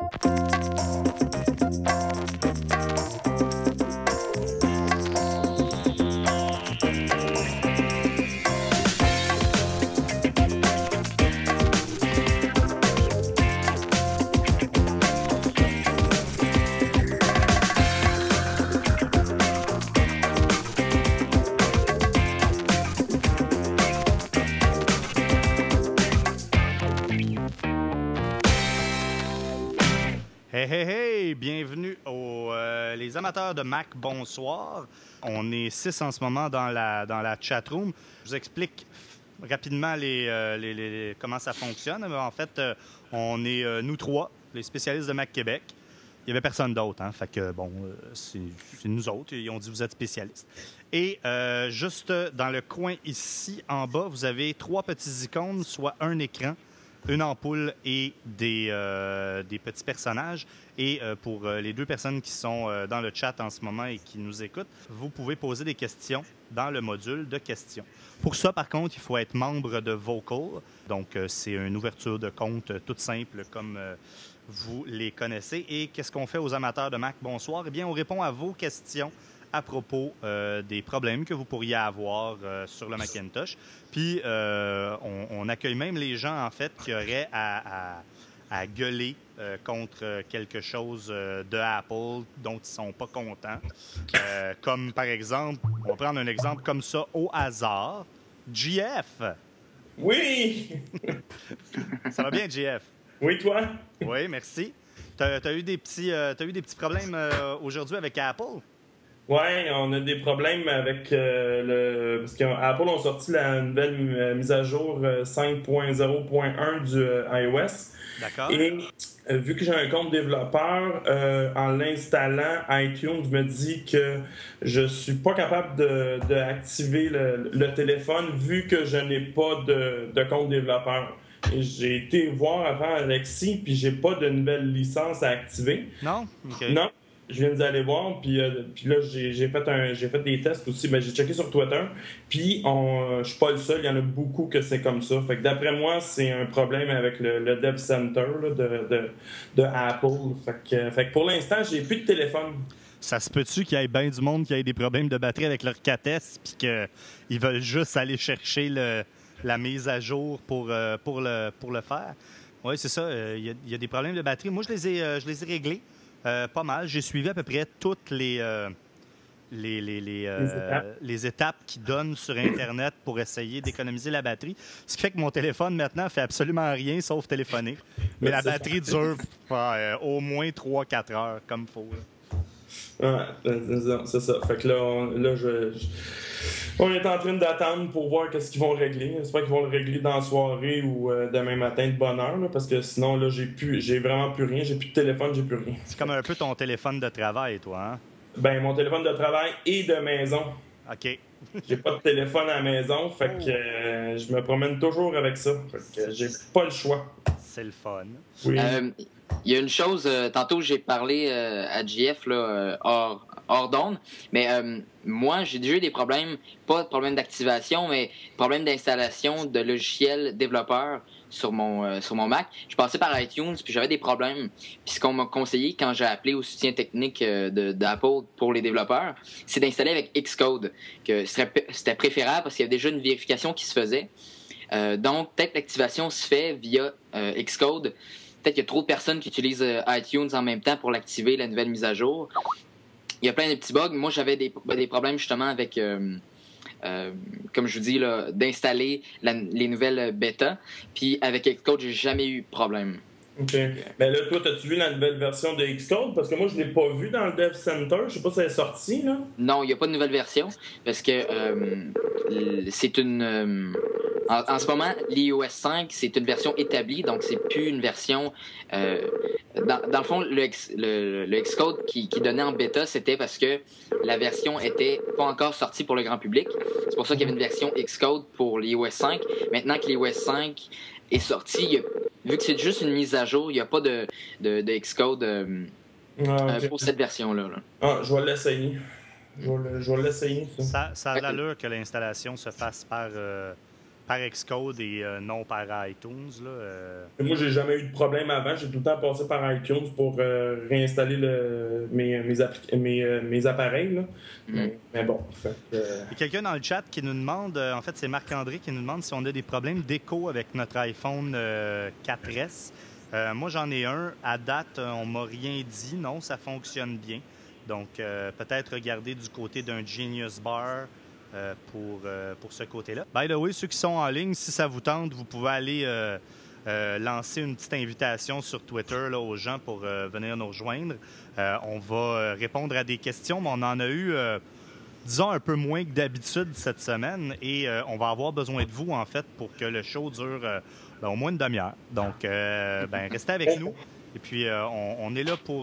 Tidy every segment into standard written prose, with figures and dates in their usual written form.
Hey, hey, hey! Bienvenue aux les amateurs de Mac, bonsoir. On est 6 en ce moment dans la chatroom. Je vous explique rapidement comment ça fonctionne. En fait, on est nous trois, les spécialistes de Mac Québec. Il n'y avait personne d'autre, hein? Fait que, bon, c'est nous autres. Ils ont dit vous êtes spécialistes. Et juste dans le coin ici, en bas, vous avez 3 petits icônes, soit un écran, une ampoule et des petits personnages. Et pour les 2 personnes qui sont dans le chat en ce moment et qui nous écoutent, vous pouvez poser des questions dans le module de questions. Pour ça, par contre, il faut être membre de Vocal. Donc, c'est une ouverture de compte toute simple comme vous les connaissez. Et qu'est-ce qu'on fait aux amateurs de Mac? Bonsoir. Eh bien, on répond à vos questions à propos des problèmes que vous pourriez avoir sur le Macintosh. Puis, on accueille même les gens, en fait, qui auraient à gueuler contre quelque chose de Apple dont ils ne sont pas contents. Comme, par exemple, on va prendre un exemple comme ça au hasard. GF! Oui! Ça va bien, GF? Oui, toi? Oui, merci. T'as eu des petits problèmes aujourd'hui avec Apple? Oui, on a des problèmes avec parce qu'Apple ont sorti la nouvelle mise à jour 5.0.1 du iOS. D'accord. Et vu que j'ai un compte développeur, en l'installant, iTunes me dit que je suis pas capable d'activer le téléphone vu que je n'ai pas de compte développeur. Et j'ai été voir avant Alexis, puis j'ai pas de nouvelle licence à activer. Non? OK. Non. Je viens d'aller voir, puis là, j'ai fait des tests aussi. Ben, j'ai checké sur Twitter, puis je suis pas le seul, il y en a beaucoup que c'est comme ça. Fait que d'après moi, c'est un problème avec le Dev Center là, de Apple. Fait que pour l'instant, j'ai plus de téléphone. Ça se peut-tu qu'il y ait bien du monde qui ait des problèmes de batterie avec leur 4S puis qu'ils veulent juste aller chercher la mise à jour pour le faire? Oui, c'est ça. Il y a des problèmes de batterie. Moi, je les ai réglés. Pas mal. J'ai suivi à peu près toutes les étapes qu'ils donnent sur Internet pour essayer d'économiser la batterie. Ce qui fait que mon téléphone, maintenant, fait absolument rien sauf téléphoner. Mais la batterie dure au moins 3-4 heures, comme il faut. Ouais, c'est ça. Fait que là, on est en train d'attendre pour voir qu'est-ce qu'ils vont régler. J'espère qu'ils vont le régler dans la soirée ou demain matin de bonne heure, là, parce que sinon, là, j'ai vraiment plus rien. J'ai plus de téléphone, j'ai plus rien. C'est comme un peu ton téléphone de travail, toi, hein? Ben, mon téléphone de travail et de maison. OK. J'ai pas de téléphone à la maison, fait que je me promène toujours avec ça. Fait que j'ai pas le choix. C'est le fun. Oui. Il y a une chose, tantôt j'ai parlé à JF là, hors d'onde, mais moi j'ai déjà eu des problèmes, pas de problème d'activation, mais problème d'installation de logiciels développeurs sur mon Mac. Je passais par iTunes, puis j'avais des problèmes. Puis ce qu'on m'a conseillé quand j'ai appelé au soutien technique d'Apple pour les développeurs, c'est d'installer avec Xcode, que c'était préférable parce qu'il y avait déjà une vérification qui se faisait. Donc peut-être l'activation se fait via Xcode. Peut-être qu'il y a trop de personnes qui utilisent iTunes en même temps pour l'activer, la nouvelle mise à jour. Il y a plein de petits bugs. Moi, j'avais des problèmes justement avec, comme je vous dis, là, d'installer les nouvelles bêtas. Puis avec Xcode, j'ai jamais eu de problème. OK. Ben là, toi, as-tu vu la nouvelle version de Xcode? Parce que moi, je ne l'ai pas vu dans le Dev Center. Je sais pas si elle est sortie, là. Non, il n'y a pas de nouvelle version parce que c'est une... En ce moment, l'iOS 5, c'est une version établie, donc c'est plus une version... dans le fond, le Xcode qui donnait en bêta, c'était parce que la version était pas encore sortie pour le grand public. C'est pour ça qu'il y avait une version Xcode pour l'iOS 5. Maintenant que l'iOS 5 est sorti, vu que c'est juste une mise à jour, il n'y a pas de Xcode Okay. pour cette version-là. Là. Ah, je vais l'essayer. Je vais l'essayer, ça. Ça a l'allure que l'installation se fasse par par Xcode et non par iTunes. Là, Moi, j'ai jamais eu de problème avant. J'ai tout le temps passé par iTunes pour réinstaller mes appareils. Là. Mais bon, fait Il y a quelqu'un dans le chat qui nous demande, en fait, c'est Marc-André qui nous demande si on a des problèmes d'écho avec notre iPhone 4S. Moi, j'en ai un. À date, on m'a rien dit. Non, ça fonctionne bien. Donc, peut-être regarder du côté d'un Genius Bar pour ce côté-là. By the way, ceux qui sont en ligne, si ça vous tente, vous pouvez aller lancer une petite invitation sur Twitter là, aux gens pour venir nous rejoindre. On va répondre à des questions, mais on en a eu, disons, un peu moins que d'habitude cette semaine et on va avoir besoin de vous, en fait, pour que le show dure au moins une demi-heure. Donc, restez avec nous. Et puis, on est là pour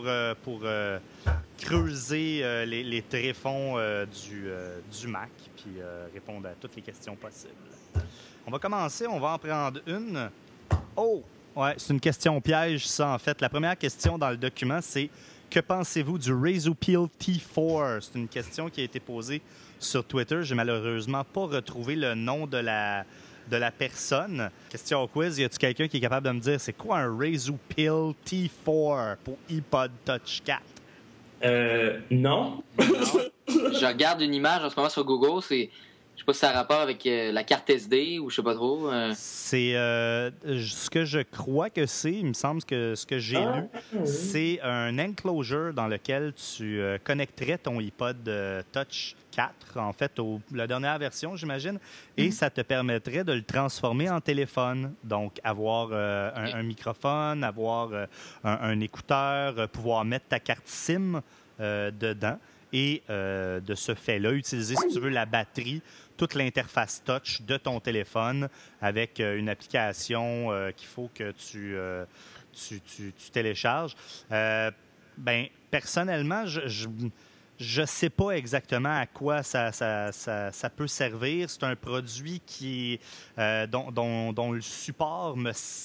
creuser les tréfonds du Mac puis répondre à toutes les questions possibles. On va commencer. On va en prendre une. Oh! Ouais, c'est une question piège, ça, en fait. La première question dans le document, c'est « Que pensez-vous du Razorpeel T4 » C'est une question qui a été posée sur Twitter. J'ai malheureusement pas retrouvé le nom de la personne. Question au quiz, y a-t-il quelqu'un qui est capable de me dire c'est quoi un Razorpeel T4 pour iPod Touch 4? Non. Je regarde une image en ce moment sur Google, je sais pas si ça a rapport avec la carte SD ou je sais pas trop. C'est ce que je crois que c'est, il me semble que ce que j'ai lu, c'est un enclosure dans lequel tu connecterais ton iPod Touch 4, en fait, la dernière version, j'imagine, et ça te permettrait de le transformer en téléphone. Donc, avoir un microphone, avoir un écouteur, pouvoir mettre ta carte SIM dedans et de ce fait-là, utiliser, si tu veux, la batterie, toute l'interface touch de ton téléphone avec une application qu'il faut que tu télécharges. Personnellement, je sais pas exactement à quoi ça peut servir. C'est un produit dont le support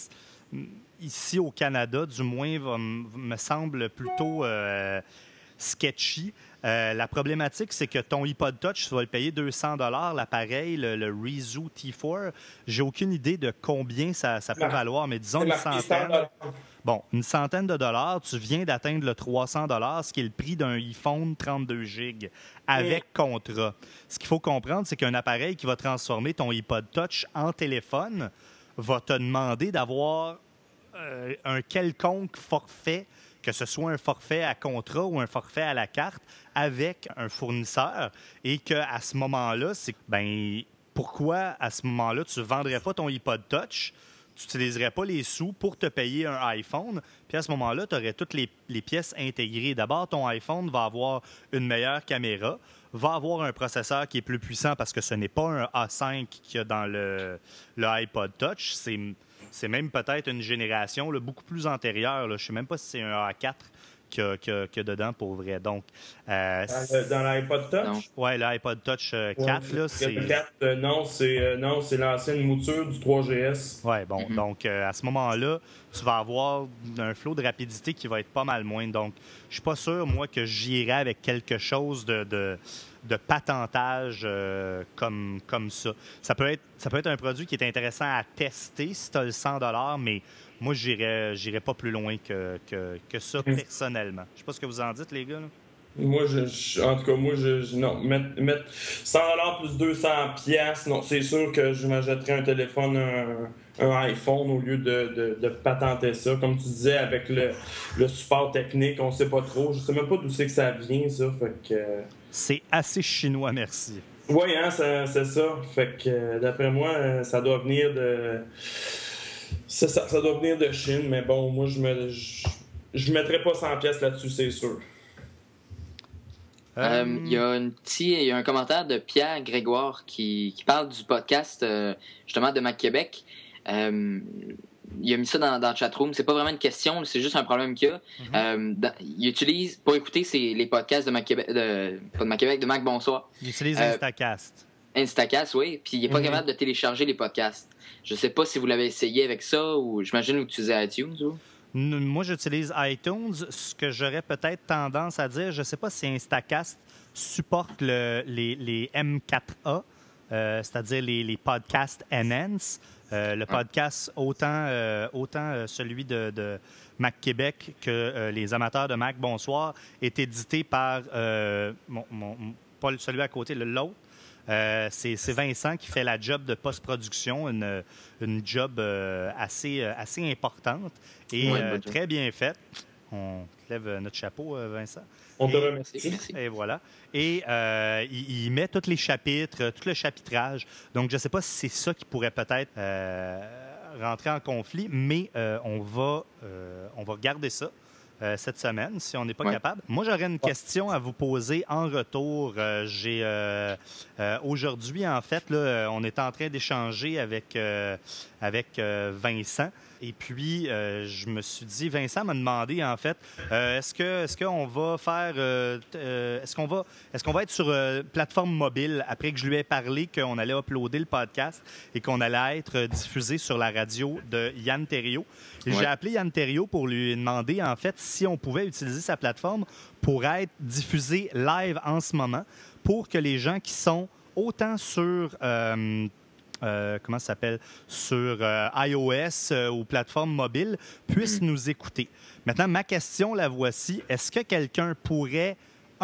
ici au Canada, du moins, me semble plutôt sketchy. La problématique, c'est que ton iPod Touch, tu vas le payer 200 $, l'appareil, le Razoo T4. J'ai aucune idée de combien ça peut valoir, mais disons une centaine. Bon, une centaine de dollars, tu viens d'atteindre le 300 $, ce qui est le prix d'un iPhone 32 GB avec contrat. Ce qu'il faut comprendre, c'est qu'un appareil qui va transformer ton iPod Touch en téléphone va te demander d'avoir un quelconque forfait, que ce soit un forfait à contrat ou un forfait à la carte, avec un fournisseur, et qu'à ce moment-là, pourquoi à ce moment-là, tu ne vendrais pas ton iPod Touch, tu n'utiliserais pas les sous pour te payer un iPhone, puis à ce moment-là, tu aurais toutes les pièces intégrées. D'abord, ton iPhone va avoir une meilleure caméra, va avoir un processeur qui est plus puissant parce que ce n'est pas un A5 qu'il y a dans le iPod Touch, c'est même peut-être une génération beaucoup plus antérieure. Là. Je ne sais même pas si c'est un A4 qu'il y a dedans pour vrai. Donc, dans l'iPod Touch? Oui, l'iPod Touch 4, là, c'est... Le 4, non, c'est l'ancienne mouture du 3GS. Oui, bon, donc à ce moment-là, tu vas avoir un flot de rapidité qui va être pas mal moins. Donc, je suis pas sûr, moi, que j'irais avec quelque chose de patentage comme ça. Ça peut être un produit qui est intéressant à tester si tu as le 100 $, mais moi, j'irais pas plus loin que ça personnellement. Je sais pas ce que vous en dites, les gars. Là. Moi, en tout cas, non. Mettre 100 $ plus 200 $, non, c'est sûr que je m'achèterais un téléphone, un iPhone au lieu de patenter ça. Comme tu disais, avec le support technique, on sait pas trop. Je sais même pas d'où c'est que ça vient, ça. Fait que... C'est assez chinois, merci. Oui, hein, c'est ça. Fait que, d'après moi, ça doit venir de... Ça doit venir de Chine, mais bon, moi, je mettrais pas 100 $ là-dessus, c'est sûr. Il y a un commentaire de Pierre Grégoire qui parle du podcast justement de Mac Québec. Il a mis ça dans le chatroom. C'est pas vraiment une question, c'est juste un problème qu'il y a. Il utilise, pour écouter les podcasts de Mac Québec, pas de Mac Québec, de Mac Bonsoir. Il utilise Instacast. Instacast, oui. Puis il n'est pas capable de télécharger les podcasts. Je sais pas si vous l'avez essayé avec ça ou j'imagine que vous utilisez iTunes ou... Moi, j'utilise iTunes. Ce que j'aurais peut-être tendance à dire, je ne sais pas si Instacast supporte les M4A. c'est-à-dire les podcasts Enhance. Le podcast, autant celui de Mac Québec que les amateurs de Mac Bonsoir, est édité par, pas celui à côté, l'autre. C'est Vincent qui fait la job de post-production, une job assez importante et très bien faite. On lève notre chapeau, Vincent. On te remercie. Merci. Et voilà. Et il met tous les chapitres, tout le chapitrage. Donc, je ne sais pas si c'est ça qui pourrait peut-être rentrer en conflit, mais on va regarder ça cette semaine, si on n'est pas capable. Moi, j'aurais une question à vous poser en retour. Aujourd'hui, en fait, là, on est en train d'échanger avec Vincent. Et puis, je me suis dit, Vincent m'a demandé, en fait, est-ce qu'on va faire, est-ce qu'on va être sur plateforme mobile après que je lui ai parlé qu'on allait uploader le podcast et qu'on allait être diffusé sur la radio de Yann Terriot. J'ai appelé Yann Terriot pour lui demander, en fait, si on pouvait utiliser sa plateforme pour être diffusé live en ce moment, pour que les gens qui sont autant sur... comment ça s'appelle, sur iOS ou plateforme mobile, puissent nous écouter. Maintenant, ma question, la voici. Est-ce que quelqu'un pourrait,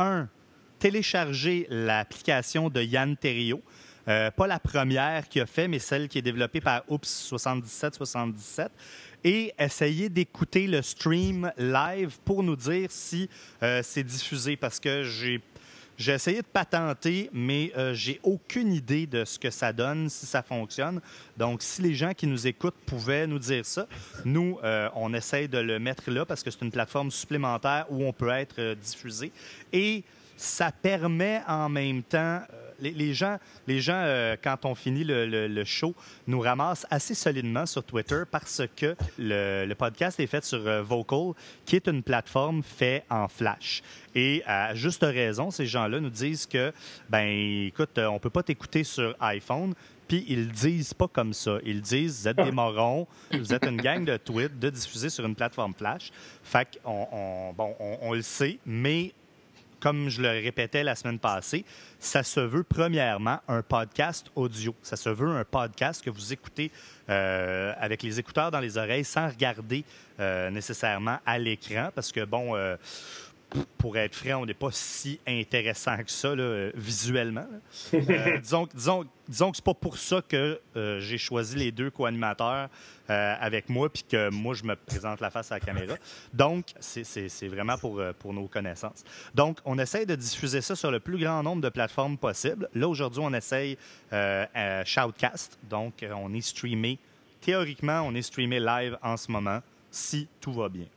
télécharger l'application de Yann Terriot, pas la première qu'il a fait, mais celle qui est développée par Oops 7777, et essayer d'écouter le stream live pour nous dire si c'est diffusé, parce que j'ai essayé de patenter, mais j'ai aucune idée de ce que ça donne, si ça fonctionne. Donc, si les gens qui nous écoutent pouvaient nous dire ça, nous, on essaie de le mettre là parce que c'est une plateforme supplémentaire où on peut être diffusé. Et ça permet en même temps... Les gens quand on finit le show, nous ramassent assez solidement sur Twitter parce que le podcast est fait sur Vocal, qui est une plateforme faite en Flash. Et à juste raison, ces gens-là nous disent que, écoute, on peut pas t'écouter sur iPhone. Puis ils le disent pas comme ça. Ils disent, vous êtes des morons, vous êtes une gang de tweets de diffuser sur une plateforme Flash. Fait qu'on le sait, mais... Comme je le répétais la semaine passée, ça se veut premièrement un podcast audio. Ça se veut un podcast que vous écoutez avec les écouteurs dans les oreilles sans regarder nécessairement à l'écran parce que, pour être franc, on n'est pas si intéressant que ça là, visuellement. Disons que c'est pas pour ça que j'ai choisi les deux co-animateurs avec moi puis que moi, je me présente la face à la caméra. Donc, c'est vraiment pour nos connaissances. Donc, on essaye de diffuser ça sur le plus grand nombre de plateformes possible. Là, aujourd'hui, on essaye Shoutcast. Donc, on est streamé. Théoriquement, on est streamé live en ce moment, si tout va bien.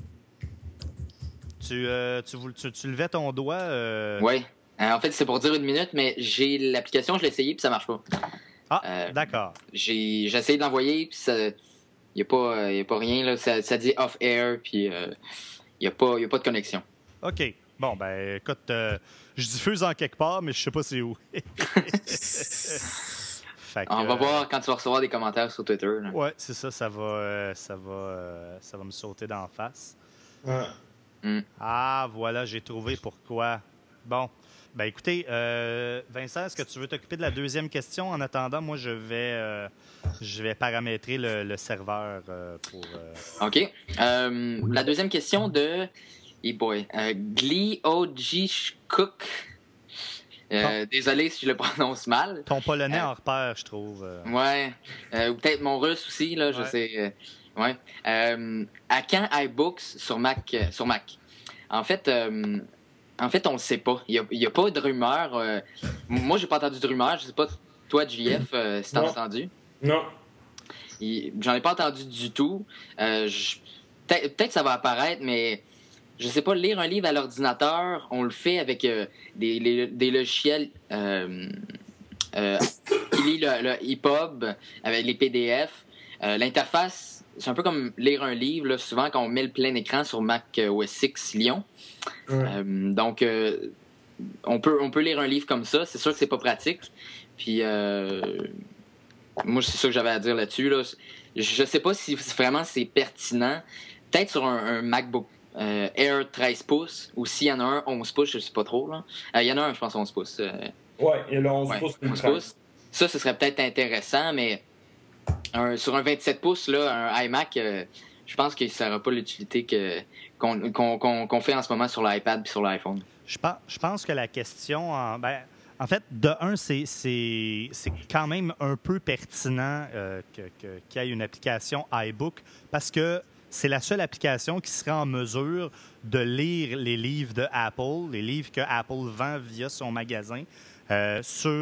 Tu levais ton doigt? Oui. En fait, c'est pour dire 1 minute, mais j'ai l'application, je l'ai essayé, puis ça marche pas. D'accord. J'ai essayé de l'envoyer, puis il n'y a pas rien. Là. Ça dit off-air, puis il n'y a pas de connexion. OK. Bon, écoute, je diffuse en quelque part, mais je sais pas c'est où. On va voir quand tu vas recevoir des commentaires sur Twitter. Oui, c'est ça. Ça va me sauter d'en face. Ouais. Ah, voilà, j'ai trouvé pourquoi. Bon, écoutez, Vincent, est-ce que tu veux t'occuper de la deuxième question? En attendant, moi, je vais paramétrer le serveur pour... OK. La deuxième question de... Glee O.G. Cook. Désolé si je le prononce mal. Ton polonais en repère, je trouve. Ouais. Ou peut-être mon russe aussi, là, je sais... Ouais. À quand iBooks sur Mac? En fait, on le sait pas. Il y a pas de rumeur. Moi, j'ai pas entendu de rumeur. Je sais pas, toi, JF, si t'en as entendu. Non. J'en ai pas entendu du tout. Peut-être que ça va apparaître, mais je sais pas, lire un livre à l'ordinateur, on le fait avec des logiciels qui lit le EPUB avec les PDF. L'interface, c'est un peu comme lire un livre, là, souvent quand on met le plein écran sur Mac OS X Lyon. Donc, on peut lire un livre comme ça. C'est sûr que c'est pas pratique. Puis, moi, c'est ça que j'avais à dire là-dessus. Là. Je sais pas si vraiment c'est pertinent. Peut-être sur un MacBook Air 13 pouces, ou s'il y en a un 11 pouces, je sais pas trop. Il y en a un, je pense, 11 pouces. Ouais, il y a le 11 pouces. 11 pouces. ça, ce serait peut-être intéressant, mais sur un 27 pouces, là, un iMac, je pense qu'il ne sera pas l'utilité qu'on fait en ce moment sur l'iPad et sur l'iPhone. Je pense que la question, en fait, de un, c'est quand même un peu pertinent qu'il y ait une application iBook parce que c'est la seule application qui serait en mesure de lire les livres de Apple, les livres que Apple vend via son magasin sur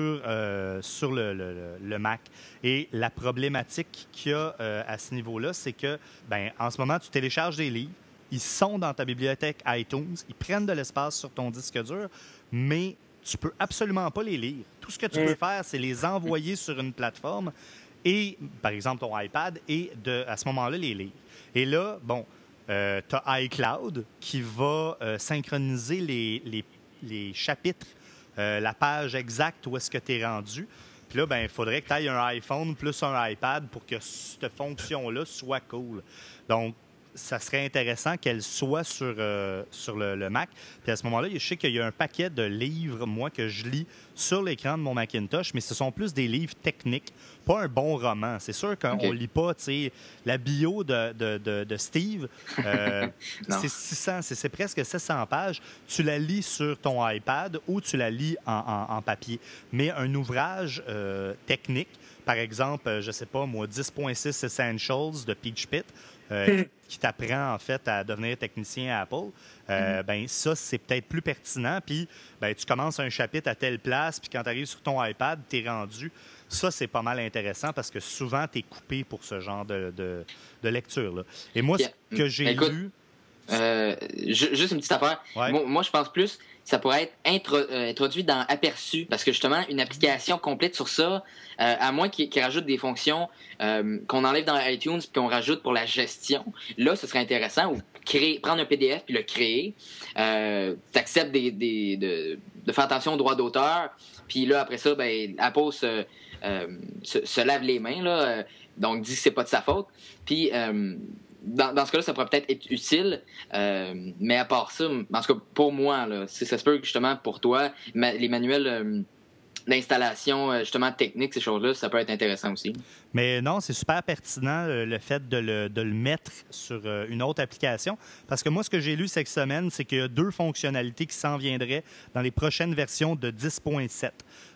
le Mac. Et la problématique qu'il y a à ce niveau-là, c'est que, en ce moment, tu télécharges des livres, ils sont dans ta bibliothèque iTunes, ils prennent de l'espace sur ton disque dur, mais tu peux absolument pas les lire. Tout ce que tu peux faire, c'est les envoyer sur une plateforme et, par exemple, ton iPad, et à ce moment-là, les lire. Et là, tu as iCloud qui va synchroniser les chapitres, la page exacte où est-ce que tu es rendu. Puis là, il faudrait que tu aies un iPhone plus un iPad pour que cette fonction-là soit cool. Donc, ça serait intéressant qu'elle soit sur le Mac. Puis à ce moment-là, je sais qu'il y a un paquet de livres, moi, que je lis sur l'écran de mon Macintosh, mais ce sont plus des livres techniques, pas un bon roman. C'est sûr qu'on ne lit pas, tu sais, la bio de Steve. C'est 600, c'est presque 700 pages. Tu la lis sur ton iPad ou tu la lis en papier. Mais un ouvrage technique, par exemple, je sais pas, moi, 10.6 Essentials de Peach Pit, qui t'apprend, en fait, à devenir technicien à Apple, ça, c'est peut-être plus pertinent. Puis, tu commences un chapitre à telle place, puis quand tu arrives sur ton iPad, tu es rendu. Ça, c'est pas mal intéressant parce que souvent, tu es coupé pour ce genre de lecture-là. Et moi, ce que j'ai lu... juste une petite affaire. Ouais. Moi, je pense plus ça pourrait être introduit dans Aperçu, parce que justement, une application complète sur ça, à moins qu'il rajoute des fonctions qu'on enlève dans iTunes puis qu'on rajoute pour la gestion, là, ce serait intéressant. Ou prendre un PDF puis le créer. T'acceptes de faire attention aux droits d'auteur, puis là, après ça, Apple se lave les mains, là, donc dit que c'est pas de sa faute. Puis... Dans ce cas-là, ça pourrait peut-être être utile, mais à part ça, en tout cas, pour moi, là, ça se peut que justement, pour toi, les manuels d'installation, justement, technique, ces choses-là, ça peut être intéressant aussi. Mais non, c'est super pertinent le fait de le mettre sur une autre application. Parce que moi, ce que j'ai lu cette semaine, c'est qu'il y a 2 fonctionnalités qui s'en viendraient dans les prochaines versions de 10.7.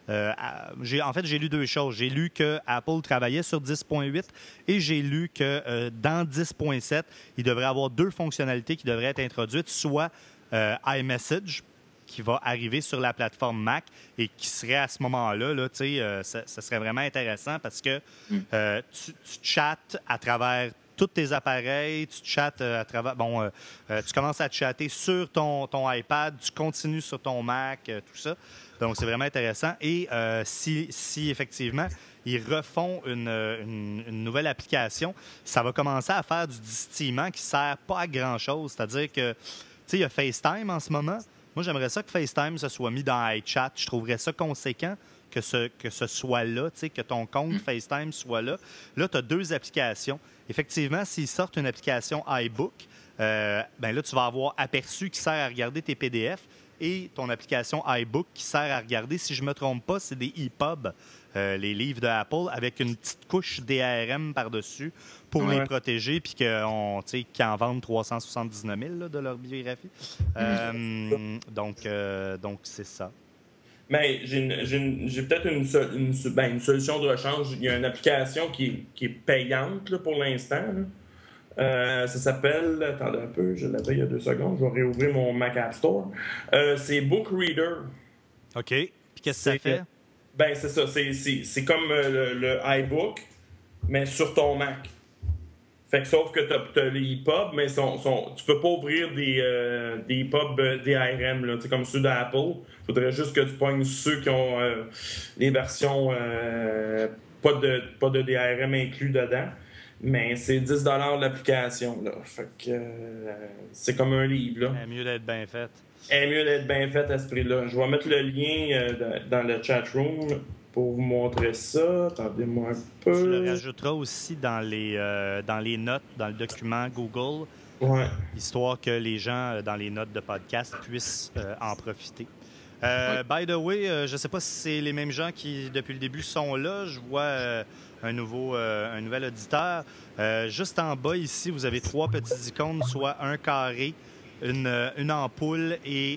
En fait, j'ai lu 2 choses. J'ai lu que Apple travaillait sur 10.8 et j'ai lu que dans 10.7, il devrait y avoir 2 fonctionnalités qui devraient être introduites, soit iMessage, qui va arriver sur la plateforme Mac et qui serait à ce moment-là, là, ça serait vraiment intéressant parce que tu chattes à travers tous tes appareils, tu chattes à travers... tu commences à chatter sur ton iPad, tu continues sur ton Mac, tout ça. Donc, c'est vraiment intéressant. Et si effectivement, ils refont une nouvelle application, ça va commencer à faire du distillement qui ne sert pas à grand-chose. C'est-à-dire que, tu sais, il y a FaceTime en ce moment. Moi, j'aimerais ça que FaceTime se soit mis dans iChat. Je trouverais ça conséquent que ce soit là, tu sais, que ton compte FaceTime soit là. Là, tu as 2 applications. Effectivement, s'ils sortent une application iBook, là, tu vas avoir Aperçu qui sert à regarder tes PDF et ton application iBook qui sert à regarder, si je ne me trompe pas, c'est des EPUB, les livres de Apple, avec une petite couche DRM par-dessus pour les protéger, puis qu'ils en vendent 379 000 là, de leur biographie. Donc, c'est ça. Mais j'ai peut-être une solution de rechange. Il y a une application qui est payante là, pour l'instant. Ça s'appelle... Attendez un peu, je l'avais il y a 2 secondes. Je vais réouvrir mon Mac App Store. C'est Book Reader. OK. Puis qu'est-ce que ça fait? C'est ça. C'est comme le iBook, mais sur ton Mac. Fait que sauf que t'as les EPUB, mais tu peux pas ouvrir des EPUB DRM, là, comme ceux d'Apple. Il faudrait juste que tu pognes ceux qui ont les versions pas de DRM inclus dedans. Mais c'est 10 $ l'application, là. Fait que c'est comme un livre, là. Mieux d'être bien fait. Mieux d'être bien fait à ce prix-là. Je vais mettre le lien dans le chat room pour vous montrer ça. Attendez-moi un peu. Tu le rajouteras aussi dans les notes, dans le document Google, histoire que les gens, dans les notes de podcast, puissent en profiter. By the way, je ne sais pas si c'est les mêmes gens qui, depuis le début, sont là. Je vois un nouvel auditeur. Juste en bas, ici, vous avez 3 petites icônes, soit un carré, une ampoule et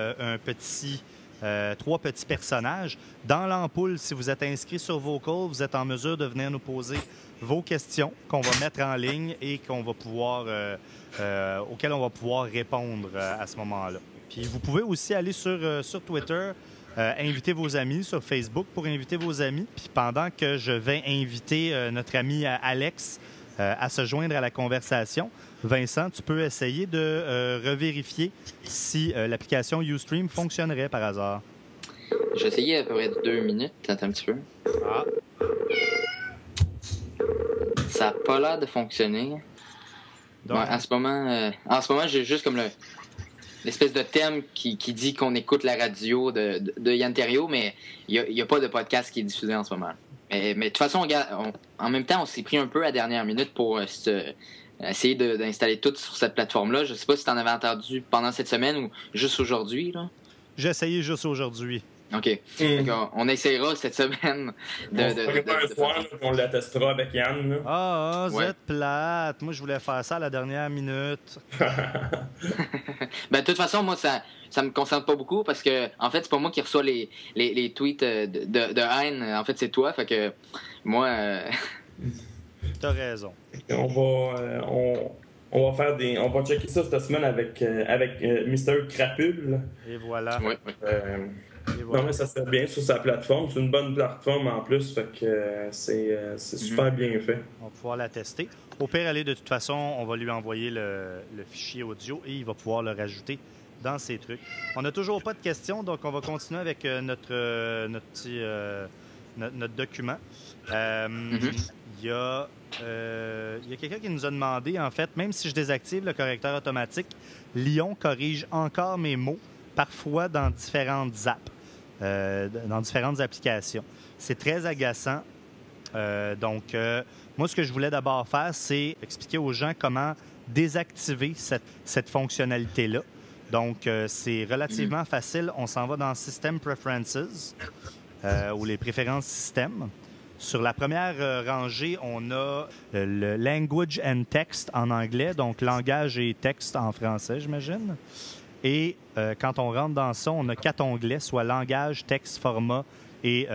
3 petits personnages. Dans l'ampoule, si vous êtes inscrit sur Vocal, vous êtes en mesure de venir nous poser vos questions qu'on va mettre en ligne et auxquelles on va pouvoir répondre à ce moment-là. Puis vous pouvez aussi aller sur Twitter, inviter vos amis, sur Facebook pour inviter vos amis. Puis pendant que je vais inviter notre ami Alex à se joindre à la conversation, Vincent, tu peux essayer de revérifier si l'application Ustream fonctionnerait par hasard. J'ai essayé à peu près 2 minutes. Attends un petit peu. Ah. Ça n'a pas l'air de fonctionner. Donc... Ouais, en ce moment, j'ai juste comme l'espèce de thème qui dit qu'on écoute la radio de Yann Terriot, mais il n'y a pas de podcast qui est diffusé en ce moment. Mais de toute façon, en même temps, on s'est pris un peu à la dernière minute pour essayer d'installer tout sur cette plateforme-là. Je ne sais pas si tu en avais entendu pendant cette semaine ou juste aujourd'hui, là. J'ai essayé juste aujourd'hui. OK. On essaiera cette semaine on l'attestera avec Yann. Vous êtes plate. Moi, je voulais faire ça à la dernière minute. De toute façon, moi, ça me concerne pas beaucoup parce que, en fait, c'est pas moi qui reçois les tweets de haine. En fait, c'est toi. Fait que, moi... T'as raison. On va checker ça cette semaine avec Mr. Crapule. Et voilà. Oui. Non, mais ça se fait bien sur sa plateforme. C'est une bonne plateforme en plus, fait que c'est super bien fait. On va pouvoir la tester. Au pire, aller de toute façon, on va lui envoyer le fichier audio et il va pouvoir le rajouter dans ses trucs. On n'a toujours pas de questions, donc on va continuer avec notre document. Il y a quelqu'un qui nous a demandé, en fait, même si je désactive le correcteur automatique, Lyon corrige encore mes mots, parfois dans différentes apps, dans différentes applications. C'est très agaçant. Donc, moi, ce que je voulais d'abord faire, c'est expliquer aux gens comment désactiver cette fonctionnalité-là. Donc, c'est relativement facile. On s'en va dans System Preferences ou les préférences système. Sur la première rangée, on a le Language and Text en anglais, donc langage et texte en français, j'imagine. Et quand on rentre dans ça, on a 4 onglets, soit langage, texte, format et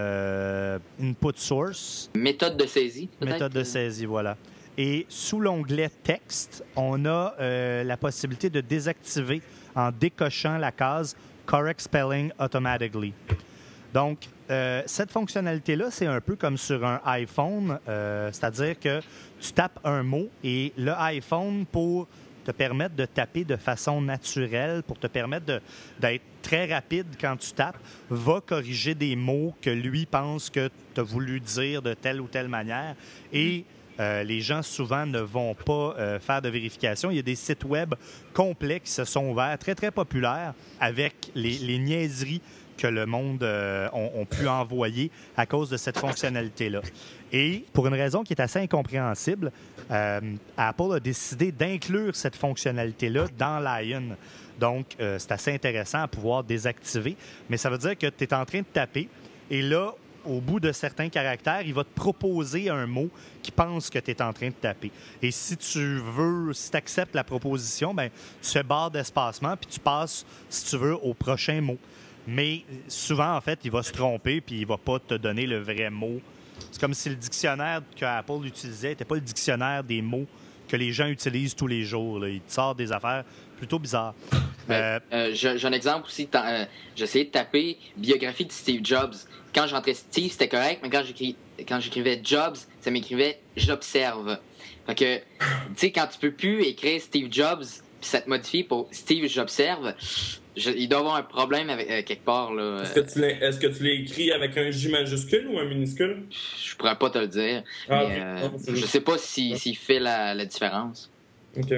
input source. Méthode de saisie, peut-être? Méthode de saisie, voilà. Et sous l'onglet texte, on a la possibilité de désactiver en décochant la case Correct Spelling Automatically. Donc, cette fonctionnalité-là, c'est un peu comme sur un iPhone, c'est-à-dire que tu tapes un mot et le iPhone, pour te permettre de taper de façon naturelle, pour te permettre d'être très rapide quand tu tapes, va corriger des mots que lui pense que tu as voulu dire de telle ou telle manière. Et les gens, souvent, ne vont pas faire de vérification. Il y a des sites web complets qui se sont ouverts, très, très populaires, avec les niaiseries que le monde ont pu envoyer à cause de cette fonctionnalité-là. Et pour une raison qui est assez incompréhensible, Apple a décidé d'inclure cette fonctionnalité-là dans Lion. Donc, c'est assez intéressant à pouvoir désactiver, mais ça veut dire que tu es en train de taper et là, au bout de certains caractères, il va te proposer un mot qui pense que tu es en train de taper. Et si tu acceptes la proposition, ben, tu fais barre d'espacement puis tu passes, si tu veux, au prochain mot. Mais souvent, en fait, il va se tromper puis il ne va pas te donner le vrai mot. C'est comme si le dictionnaire qu'Apple utilisait n'était pas le dictionnaire des mots que les gens utilisent tous les jours, là. Il te sort des affaires plutôt bizarres. J'ai un exemple aussi. J'essayais de taper biographie de Steve Jobs. Quand j'entrais Steve, c'était correct, mais quand j'écrivais Jobs, ça m'écrivait « j'observe ». Fait que, tu sais, quand tu peux plus écrire Steve Jobs, puis ça te modifie pour Steve, j'observe, il doit y avoir un problème avec quelque part, là. Est-ce que tu l'as écrit avec un J majuscule ou un minuscule? Je pourrais pas te le dire. Mais, je sais pas s'il fait la différence. OK.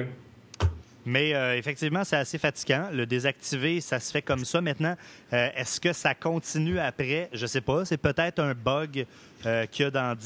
Mais effectivement, c'est assez fatigant. Le désactiver, ça se fait comme ça. Maintenant, est-ce que ça continue après? Je ne sais pas. C'est peut-être un bug qu'il y a dans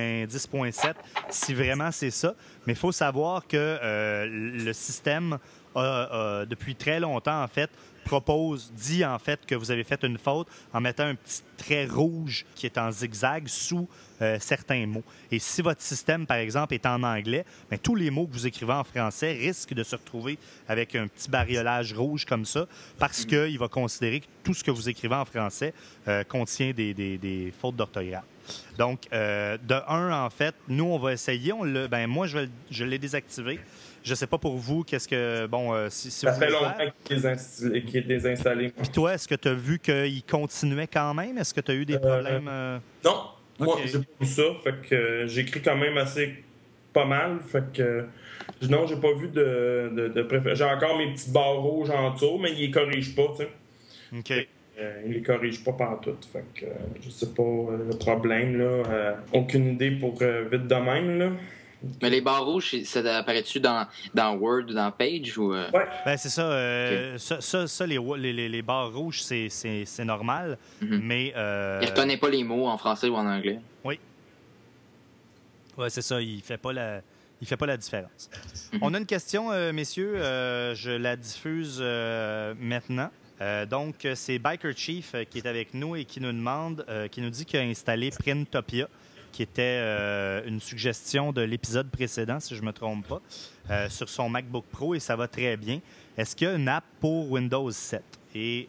10.7, si vraiment c'est ça. Mais il faut savoir que le système depuis très longtemps, en fait, dit en fait que vous avez fait une faute en mettant un petit trait rouge qui est en zigzag sous certains mots. Et si votre système, par exemple, est en anglais, bien, tous les mots que vous écrivez en français risquent de se retrouver avec un petit bariolage rouge comme ça parce qu'il va considérer que tout ce que vous écrivez en français contient des fautes d'orthographe. Donc, de un, en fait, nous, on va essayer. Moi, je l'ai désactivé. Je ne sais pas pour vous, qu'est-ce que... si ça fait longtemps qu'il est désinstallé. Puis toi, est-ce que tu as vu qu'il continuait quand même? Est-ce que tu as eu des problèmes? Non. Okay. Moi, j'ai pas vu ça. Fait que j'écris quand même pas mal. Fait que non, j'ai pas vu de préférence. J'ai encore mes petites barres rouges en dessous, mais il les corrige pas, tu sais. OK. Il les corrige pas pantoute. Fait que je sais pas le problème, là. Aucune idée pour vite de même, là. Mais les barres rouges, ça apparaît-tu dans Word ou dans Page? Ou, Ouais. Ben, c'est ça. Ça, les barres rouges, c'est normal, mais... Il reconnaît pas les mots en français ou en anglais. Oui. Oui, c'est ça. Il fait pas la différence. On a une question, messieurs. Je la diffuse maintenant. Donc, c'est Biker Chief qui est avec nous et qui nous dit qu'il a installé Printopia, qui était une suggestion de l'épisode précédent, si je ne me trompe pas, sur son MacBook Pro, et ça va très bien. Est-ce qu'il y a une app pour Windows 7? Et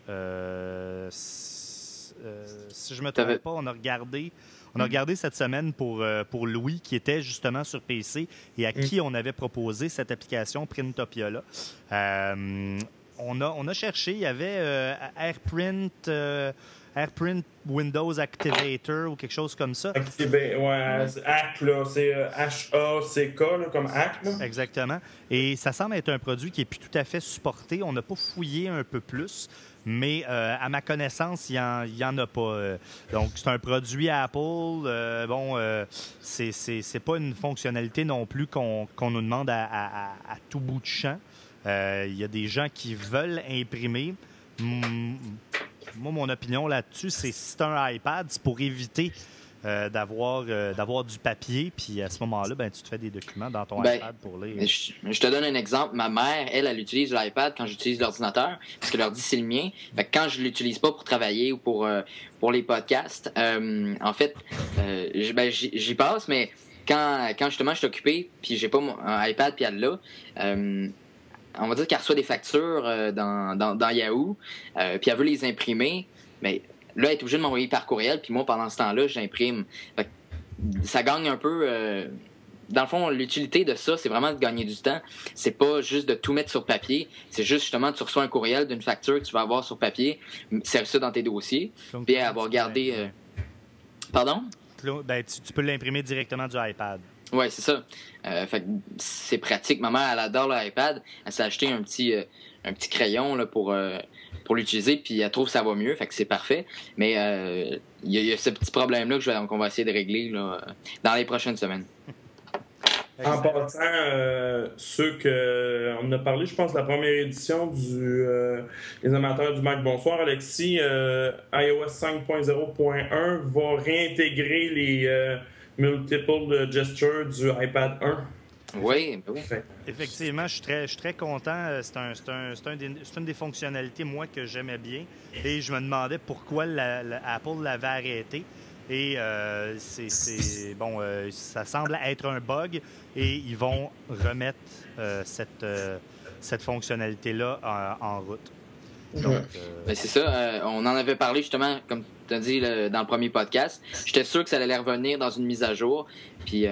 si je ne me trompe pas, on a regardé cette semaine pour Louis, qui était justement sur PC et à qui on avait proposé cette application Printopia-là. On a cherché, il y avait AirPrint Windows Activator ou quelque chose comme ça. Hack, là, c'est H-A-C-K, là, comme Hack. Là. Exactement. Et ça semble être un produit qui n'est plus tout à fait supporté. On n'a pas fouillé un peu plus, mais à ma connaissance, il n'y en a pas. Donc, c'est un produit Apple. C'est pas une fonctionnalité non plus qu'on nous demande à tout bout de champ. Il y a des gens qui veulent imprimer. Moi, mon opinion là-dessus, c'est si c'est un iPad, c'est pour éviter d'avoir du papier. Puis à ce moment-là, ben, tu te fais des documents dans ton iPad pour lire. Je te donne un exemple. Ma mère, elle utilise l'iPad quand j'utilise l'ordinateur, parce que l'ordi, c'est le mien. Fait que quand je ne l'utilise pas pour travailler ou pour les podcasts, en fait, j'y passe, mais quand justement je suis occupé, puis j'ai pas mon iPad, puis elle l'a, on va dire qu'elle reçoit des factures dans Yahoo, puis elle veut les imprimer, mais là, elle est obligée de m'envoyer par courriel, puis moi, pendant ce temps-là, j'imprime. Fait que ça gagne un peu... dans le fond, l'utilité de ça, c'est vraiment de gagner du temps. C'est pas juste de tout mettre sur papier, c'est juste justement, tu reçois un courriel d'une facture que tu vas avoir sur papier, serre ça dans tes dossiers, donc, puis avoir gardé... Pardon? Ben, tu peux l'imprimer directement du iPad. Oui, c'est ça. Fait que c'est pratique. Ma mère, elle adore l'iPad. Elle s'est acheté un petit crayon là, pour l'utiliser, puis elle trouve que ça va mieux. Fait que c'est parfait. Mais il y a ce petit problème-là qu'on va essayer de régler là, dans les prochaines semaines. En passant, ceux on a parlé, je pense, de la première édition les amateurs du Mac Bonsoir, Alexis, iOS 5.0.1 va réintégrer les multiple gestures du iPad 1. Oui. Effectivement, je suis très content. C'est une des fonctionnalités, moi, que j'aimais bien. Et je me demandais pourquoi Apple l'avait arrêté. Et ça semble être un bug et ils vont remettre cette fonctionnalité-là en route. Donc, c'est ça. On en avait parlé justement, comme tu as dit dans le premier podcast. J'étais sûr que ça allait revenir dans une mise à jour. Puis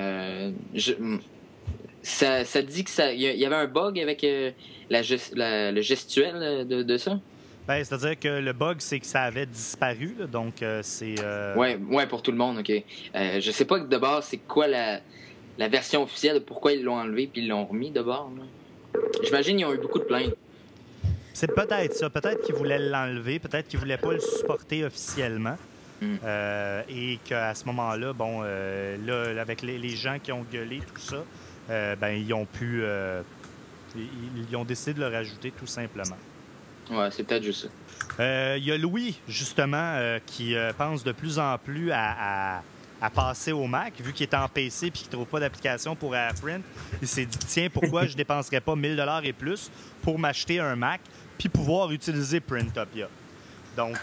ça dit qu'il y avait un bug avec le gestuel de ça. Ben, c'est-à-dire que le bug, c'est que ça avait disparu. Là, donc, c'est... Ouais, pour tout le monde, OK. Je sais pas de base c'est quoi la version officielle, pourquoi ils l'ont enlevé puis ils l'ont remis de bord. Là. J'imagine qu'ils ont eu beaucoup de plaintes. C'est peut-être ça. Peut-être qu'ils voulaient l'enlever. Peut-être qu'ils voulaient pas le supporter officiellement. Et qu'à ce moment-là, là, avec les gens qui ont gueulé, tout ça, ils ont pu... ils ont décidé de le rajouter tout simplement. Ouais, c'est peut-être juste ça. Il y a Louis, justement, qui pense de plus en plus à à passer au Mac, vu qu'il est en PC et qu'il ne trouve pas d'application pour AirPrint. Il s'est dit, tiens, pourquoi je ne dépenserais pas 1 000 $ et plus pour m'acheter un Mac puis pouvoir utiliser Printopia. Donc,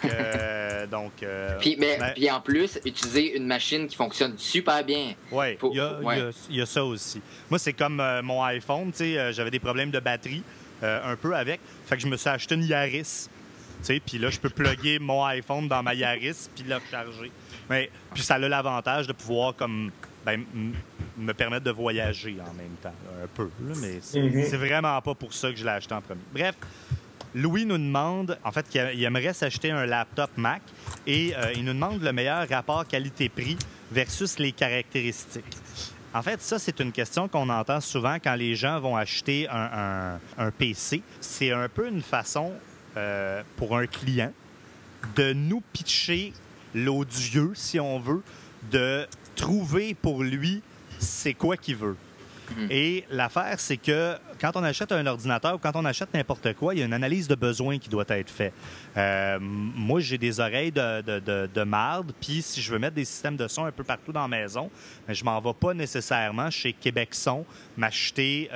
puis en plus, utiliser une machine qui fonctionne super bien. Oui, il y a ça aussi. Moi, c'est comme mon iPhone, tu sais, j'avais des problèmes de batterie un peu avec. Fait que je me suis acheté une Yaris. Puis là, je peux plugger mon iPhone dans ma Yaris puis le recharger. Puis ça a l'avantage de pouvoir me permettre de voyager en même temps, un peu. Là, mais c'est vraiment pas pour ça que je l'ai acheté en premier. Bref, Louis nous demande, en fait, qu'il aimerait s'acheter un laptop Mac et il nous demande le meilleur rapport qualité-prix versus les caractéristiques. En fait, ça, c'est une question qu'on entend souvent quand les gens vont acheter un PC. C'est un peu une façon pour un client de nous pitcher l'odieux, si on veut, de trouver pour lui c'est quoi qu'il veut. Et l'affaire, c'est que quand on achète un ordinateur ou quand on achète n'importe quoi, il y a une analyse de besoin qui doit être faite. Moi, j'ai des oreilles de marde, puis si je veux mettre des systèmes de son un peu partout dans la maison, je m'en vais pas nécessairement chez Québec Son m'acheter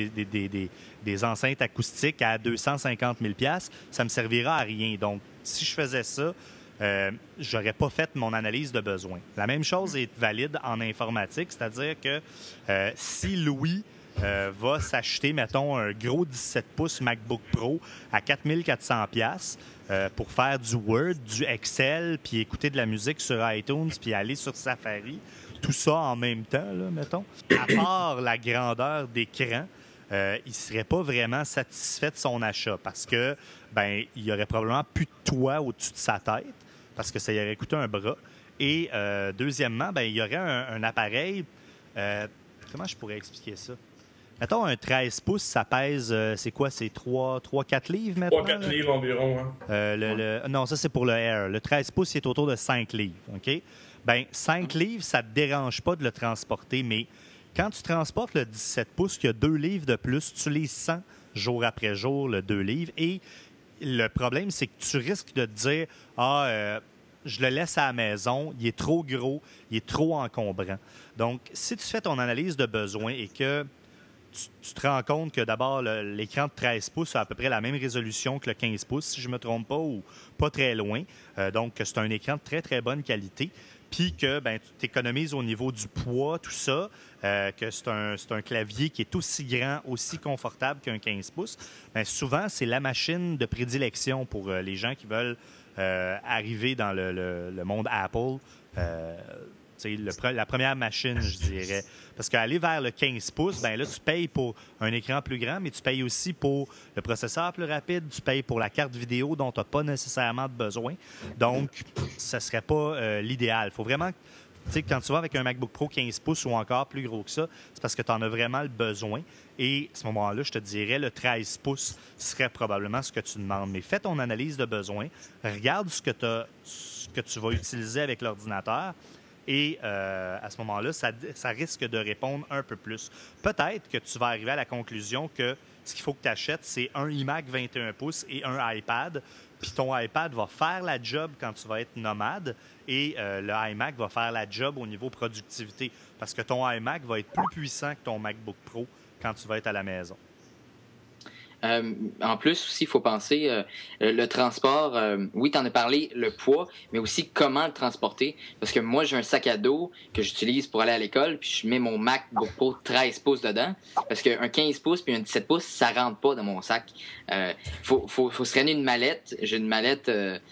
des enceintes acoustiques à 250 000 $. Ça me servira à rien. Donc, si je faisais ça, j'aurais pas fait mon analyse de besoin. La même chose est valide en informatique, c'est-à-dire que si Louis va s'acheter, mettons, un gros 17 pouces MacBook Pro à 4 400 $ pour faire du Word, du Excel, puis écouter de la musique sur iTunes, puis aller sur Safari, tout ça en même temps, là, mettons, à part la grandeur d'écran, il ne serait pas vraiment satisfait de son achat parce que il y aurait probablement plus de toit au-dessus de sa tête parce que ça y aurait coûté un bras. Et deuxièmement, il y aurait un appareil... comment je pourrais expliquer ça? Mettons, un 13 pouces, ça pèse, c'est quoi? C'est 3-4 livres maintenant? 3-4 livres environ. Hein? Non, ça, c'est pour le Air. Le 13 pouces, il est autour de 5 livres. OK? 5 livres, ça ne te dérange pas de le transporter, mais quand tu transportes le 17 pouces, qui a 2 livres de plus, tu les sens jour après jour, le 2 livres. Et le problème, c'est que tu risques de te dire je le laisse à la maison, il est trop gros, il est trop encombrant. Donc, si tu fais ton analyse de besoin et que tu te rends compte que d'abord, l'écran de 13 pouces a à peu près la même résolution que le 15 pouces, si je ne me trompe pas, ou pas très loin. Donc, c'est un écran de très, très bonne qualité. Puis que tu t'économises au niveau du poids, tout ça, que c'est un clavier qui est aussi grand, aussi confortable qu'un 15 pouces. Souvent, c'est la machine de prédilection pour les gens qui veulent arriver dans le monde Apple. La première machine, je dirais. Parce qu'aller vers le 15 pouces, là, tu payes pour un écran plus grand, mais tu payes aussi pour le processeur plus rapide, tu payes pour la carte vidéo dont tu n'as pas nécessairement de besoin. Donc, ça ne serait pas l'idéal. Il faut vraiment... quand tu vas avec un MacBook Pro 15 pouces ou encore plus gros que ça, c'est parce que tu en as vraiment le besoin. Et à ce moment-là, je te dirais, le 13 pouces serait probablement ce que tu demandes. Mais fais ton analyse de besoin, regarde ce que tu vas utiliser avec l'ordinateur. Et à ce moment-là, ça risque de répondre un peu plus. Peut-être que tu vas arriver à la conclusion que ce qu'il faut que tu achètes, c'est un iMac 21 pouces et un iPad. Puis ton iPad va faire la job quand tu vas être nomade et le iMac va faire la job au niveau productivité parce que ton iMac va être plus puissant que ton MacBook Pro quand tu vas être à la maison. En plus, aussi, il faut penser le transport. Oui, tu en as parlé, le poids, mais aussi comment le transporter. Parce que moi, j'ai un sac à dos que j'utilise pour aller à l'école, puis je mets mon MacBook Pro 13 pouces dedans. Parce qu'un 15 pouces puis un 17 pouces, ça rentre pas dans mon sac. Faut se traîner une mallette. J'ai une mallette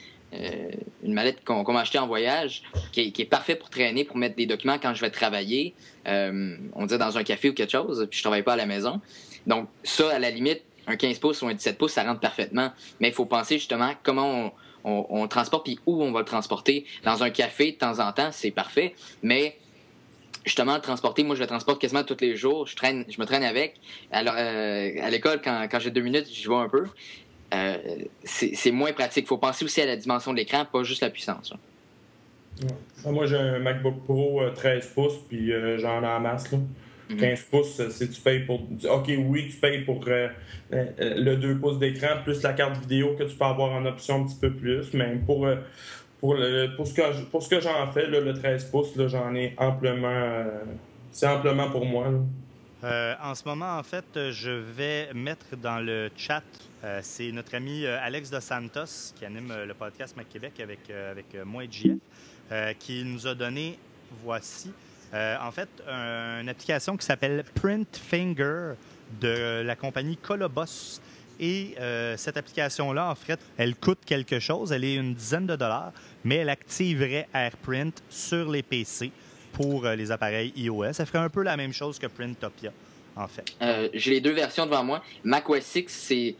qu'on m'a achetée en voyage, qui est parfait pour traîner, pour mettre des documents quand je vais travailler. On dirait dans un café ou quelque chose, puis je travaille pas à la maison. Donc, ça, à la limite, un 15 pouces ou un 17 pouces, ça rentre parfaitement. Mais il faut penser justement comment on transporte puis où on va le transporter. Dans un café, de temps en temps, c'est parfait. Mais justement, le transporter, moi, je le transporte quasiment tous les jours. Je me traîne avec. Alors, à l'école, quand j'ai 2 minutes, j'y vais un peu. C'est moins pratique. Il faut penser aussi à la dimension de l'écran, pas juste la puissance. Ouais. Moi, j'ai un MacBook Pro 13 pouces, puis j'en ai en masse, là. 15 pouces, si tu payes pour... OK, oui, tu payes pour le 2 pouces d'écran, plus la carte vidéo que tu peux avoir en option un petit peu plus, mais pour Pour ce que j'en fais, là, le 13 pouces, là, j'en ai amplement... c'est amplement pour moi, là. En ce moment, en fait, je vais mettre dans le chat, c'est notre ami Alex Dos Santos qui anime le podcast Mac Québec avec moi et JF, qui nous a donné, voici, en fait, une application qui s'appelle Print Finger de la compagnie Colobos. Et cette application-là, en fait, elle coûte quelque chose, elle est une dizaine de dollars, mais elle activerait AirPrint sur les PC pour les appareils iOS. Ça ferait un peu la même chose que Printopia, en fait. J'ai les deux versions devant moi. macOS X, c'est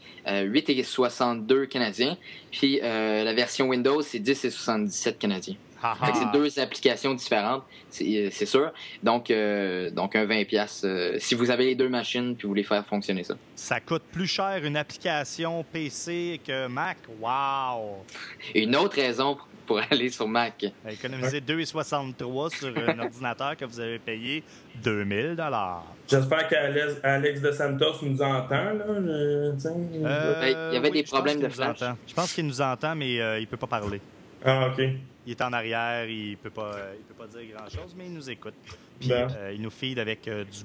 8,62 canadiens. Puis la version Windows, c'est 10,77 canadiens. Fait que c'est deux applications différentes, c'est sûr. Donc un 20$. Si vous avez les deux machines puis vous voulez faire fonctionner ça. Ça coûte plus cher une application PC que Mac? Wow! Une autre raison pour aller sur Mac. Économiser 2,63 sur un ordinateur que vous avez payé 2000 $. J'espère qu'Alex Dos Santos nous entend. Là. Il y avait des problèmes de flash. Je pense qu'il nous entend, mais il ne peut pas parler. Ah, OK. Il est en arrière, il peut pas dire grand-chose, mais il nous écoute. Puis il nous feed avec du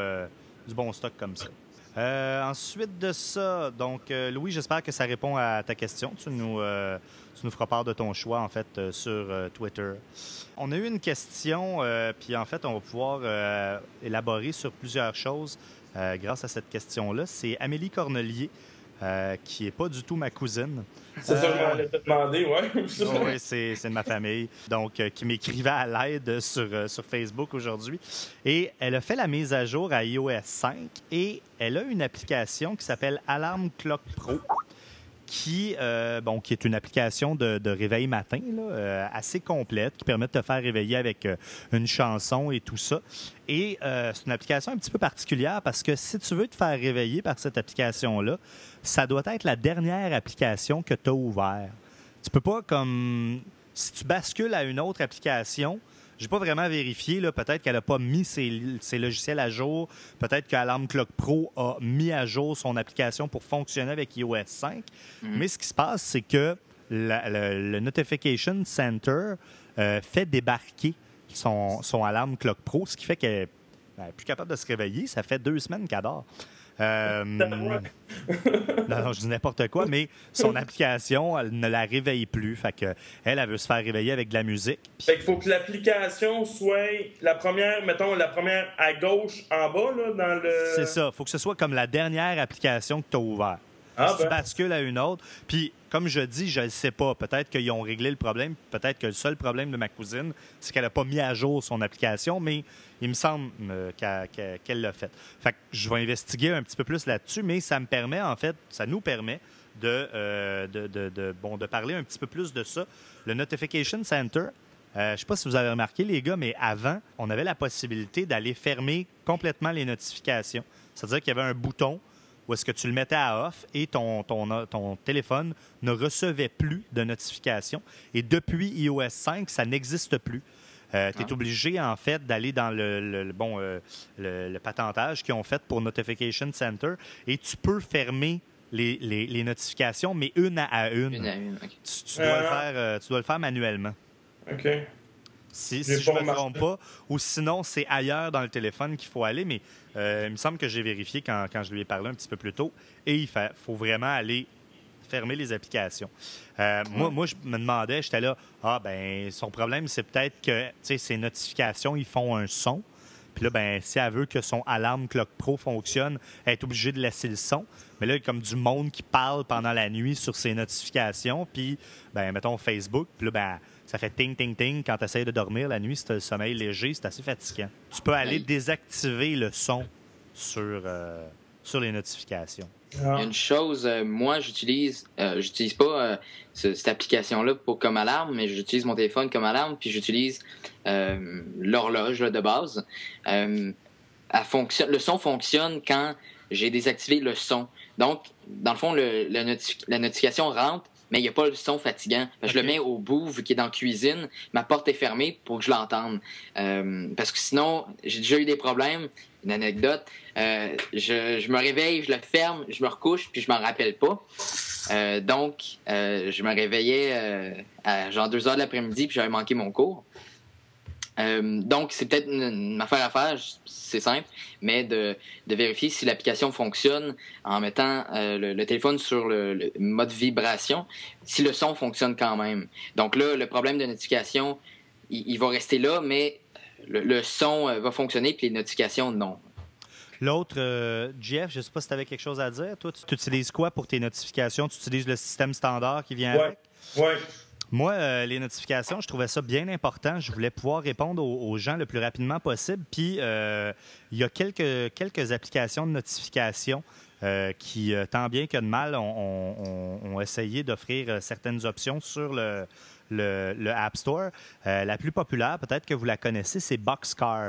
bon stock comme ça. Ensuite de ça, donc Louis, j'espère que ça répond à ta question. Tu nous feras part de ton choix, en fait, sur Twitter. On a eu une question, puis en fait, on va pouvoir élaborer sur plusieurs choses grâce à cette question-là. C'est Amélie Cornelier, qui n'est pas du tout ma cousine. C'est ça que je m'allais te demander, ouais. Oui, c'est de ma famille. Donc, qui m'écrivait à l'aide sur Facebook aujourd'hui. Et elle a fait la mise à jour à iOS 5 et elle a une application qui s'appelle Alarm Clock Pro, qui est une application de réveil matin, là, assez complète, qui permet de te faire réveiller avec une chanson et tout ça. Et c'est une application un petit peu particulière parce que si tu veux te faire réveiller par cette application-là, ça doit être la dernière application que tu as ouverte. Tu peux pas, comme... Si tu bascules à une autre application, j'ai pas vraiment vérifié, là, peut-être qu'elle n'a pas mis ses logiciels à jour, peut-être qu'Alarm Clock Pro a mis à jour son application pour fonctionner avec iOS 5. Mais ce qui se passe, c'est que le Notification Center fait débarquer son Alarm Clock Pro, ce qui fait qu'elle n'est plus capable de se réveiller. Ça fait 2 semaines qu'elle dort. Non, je dis n'importe quoi, mais son application, elle ne la réveille plus. Fait que elle veut se faire réveiller avec de la musique. Fait qu'il faut que l'application soit la première à gauche en bas, là, dans le... C'est ça. Il faut que ce soit comme la dernière application que tu as ouverte. Tu bascules à une autre. Puis, comme je dis, je ne le sais pas. Peut-être qu'ils ont réglé le problème. Peut-être que le seul problème de ma cousine, c'est qu'elle n'a pas mis à jour son application, mais il me semble qu'elle l'a fait. Fait que je vais investiguer un petit peu plus là-dessus, mais ça me permet, en fait, ça nous permet de parler un petit peu plus de ça. Le Notification Center, je ne sais pas si vous avez remarqué, les gars, mais avant, on avait la possibilité d'aller fermer complètement les notifications. C'est-à-dire qu'il y avait un bouton où est-ce que tu le mettais à off et ton téléphone ne recevait plus de notifications. Et depuis iOS 5, ça n'existe plus. Tu es obligé, en fait, d'aller dans le patentage qu'ils ont fait pour Notification Center et tu peux fermer les notifications, mais une à une. Une à une, OK. Tu dois le faire manuellement. OK. Si je ne me trompe pas, ou sinon, c'est ailleurs dans le téléphone qu'il faut aller, mais il me semble que j'ai vérifié quand je lui ai parlé un petit peu plus tôt, et il faut vraiment aller fermer les applications. Moi, je me demandais, j'étais là, son problème, c'est peut-être que ses notifications, ils font un son, puis là, si elle veut que son Alarm Clock Pro fonctionne, elle est obligée de laisser le son. Mais là, il y a comme du monde qui parle pendant la nuit sur ses notifications, puis, mettons, Facebook, puis là, ça fait ting, ting, ting quand tu essaies de dormir la nuit, si tu as le sommeil léger, c'est assez fatigant. Tu peux aller désactiver le son sur les notifications. Il y a une chose, moi, j'utilise pas cette application-là comme alarme, mais j'utilise mon téléphone comme alarme, puis j'utilise l'horloge de base. Le son fonctionne quand j'ai désactivé le son. Donc, dans le fond, la notification rentre, mais il n'y a pas le son fatigant. Je le mets au bout, vu qu'il est dans la cuisine, ma porte est fermée pour que je l'entende. Parce que sinon, j'ai déjà eu des problèmes. Une anecdote, je me réveille, je le ferme, je me recouche, puis je m'en rappelle pas. Donc, je me réveillais à genre 2 heures de l'après-midi, puis j'avais manqué mon cours. Donc, c'est peut-être une affaire à faire, c'est simple, mais de vérifier si l'application fonctionne en mettant le téléphone sur le mode vibration, si le son fonctionne quand même. Donc là, le problème de notification, il va rester là, mais le son va fonctionner, puis les notifications, non. L'autre, Jeff, je ne sais pas si tu avais quelque chose à dire. Toi, tu utilises quoi pour tes notifications? Tu utilises le système standard qui vient avec? Oui. Moi, les notifications, je trouvais ça bien important. Je voulais pouvoir répondre aux gens le plus rapidement possible. Puis, il y a quelques applications de notification qui, tant bien que de mal, ont essayé d'offrir certaines options sur le App Store. La plus populaire, peut-être que vous la connaissez, c'est Boxcar,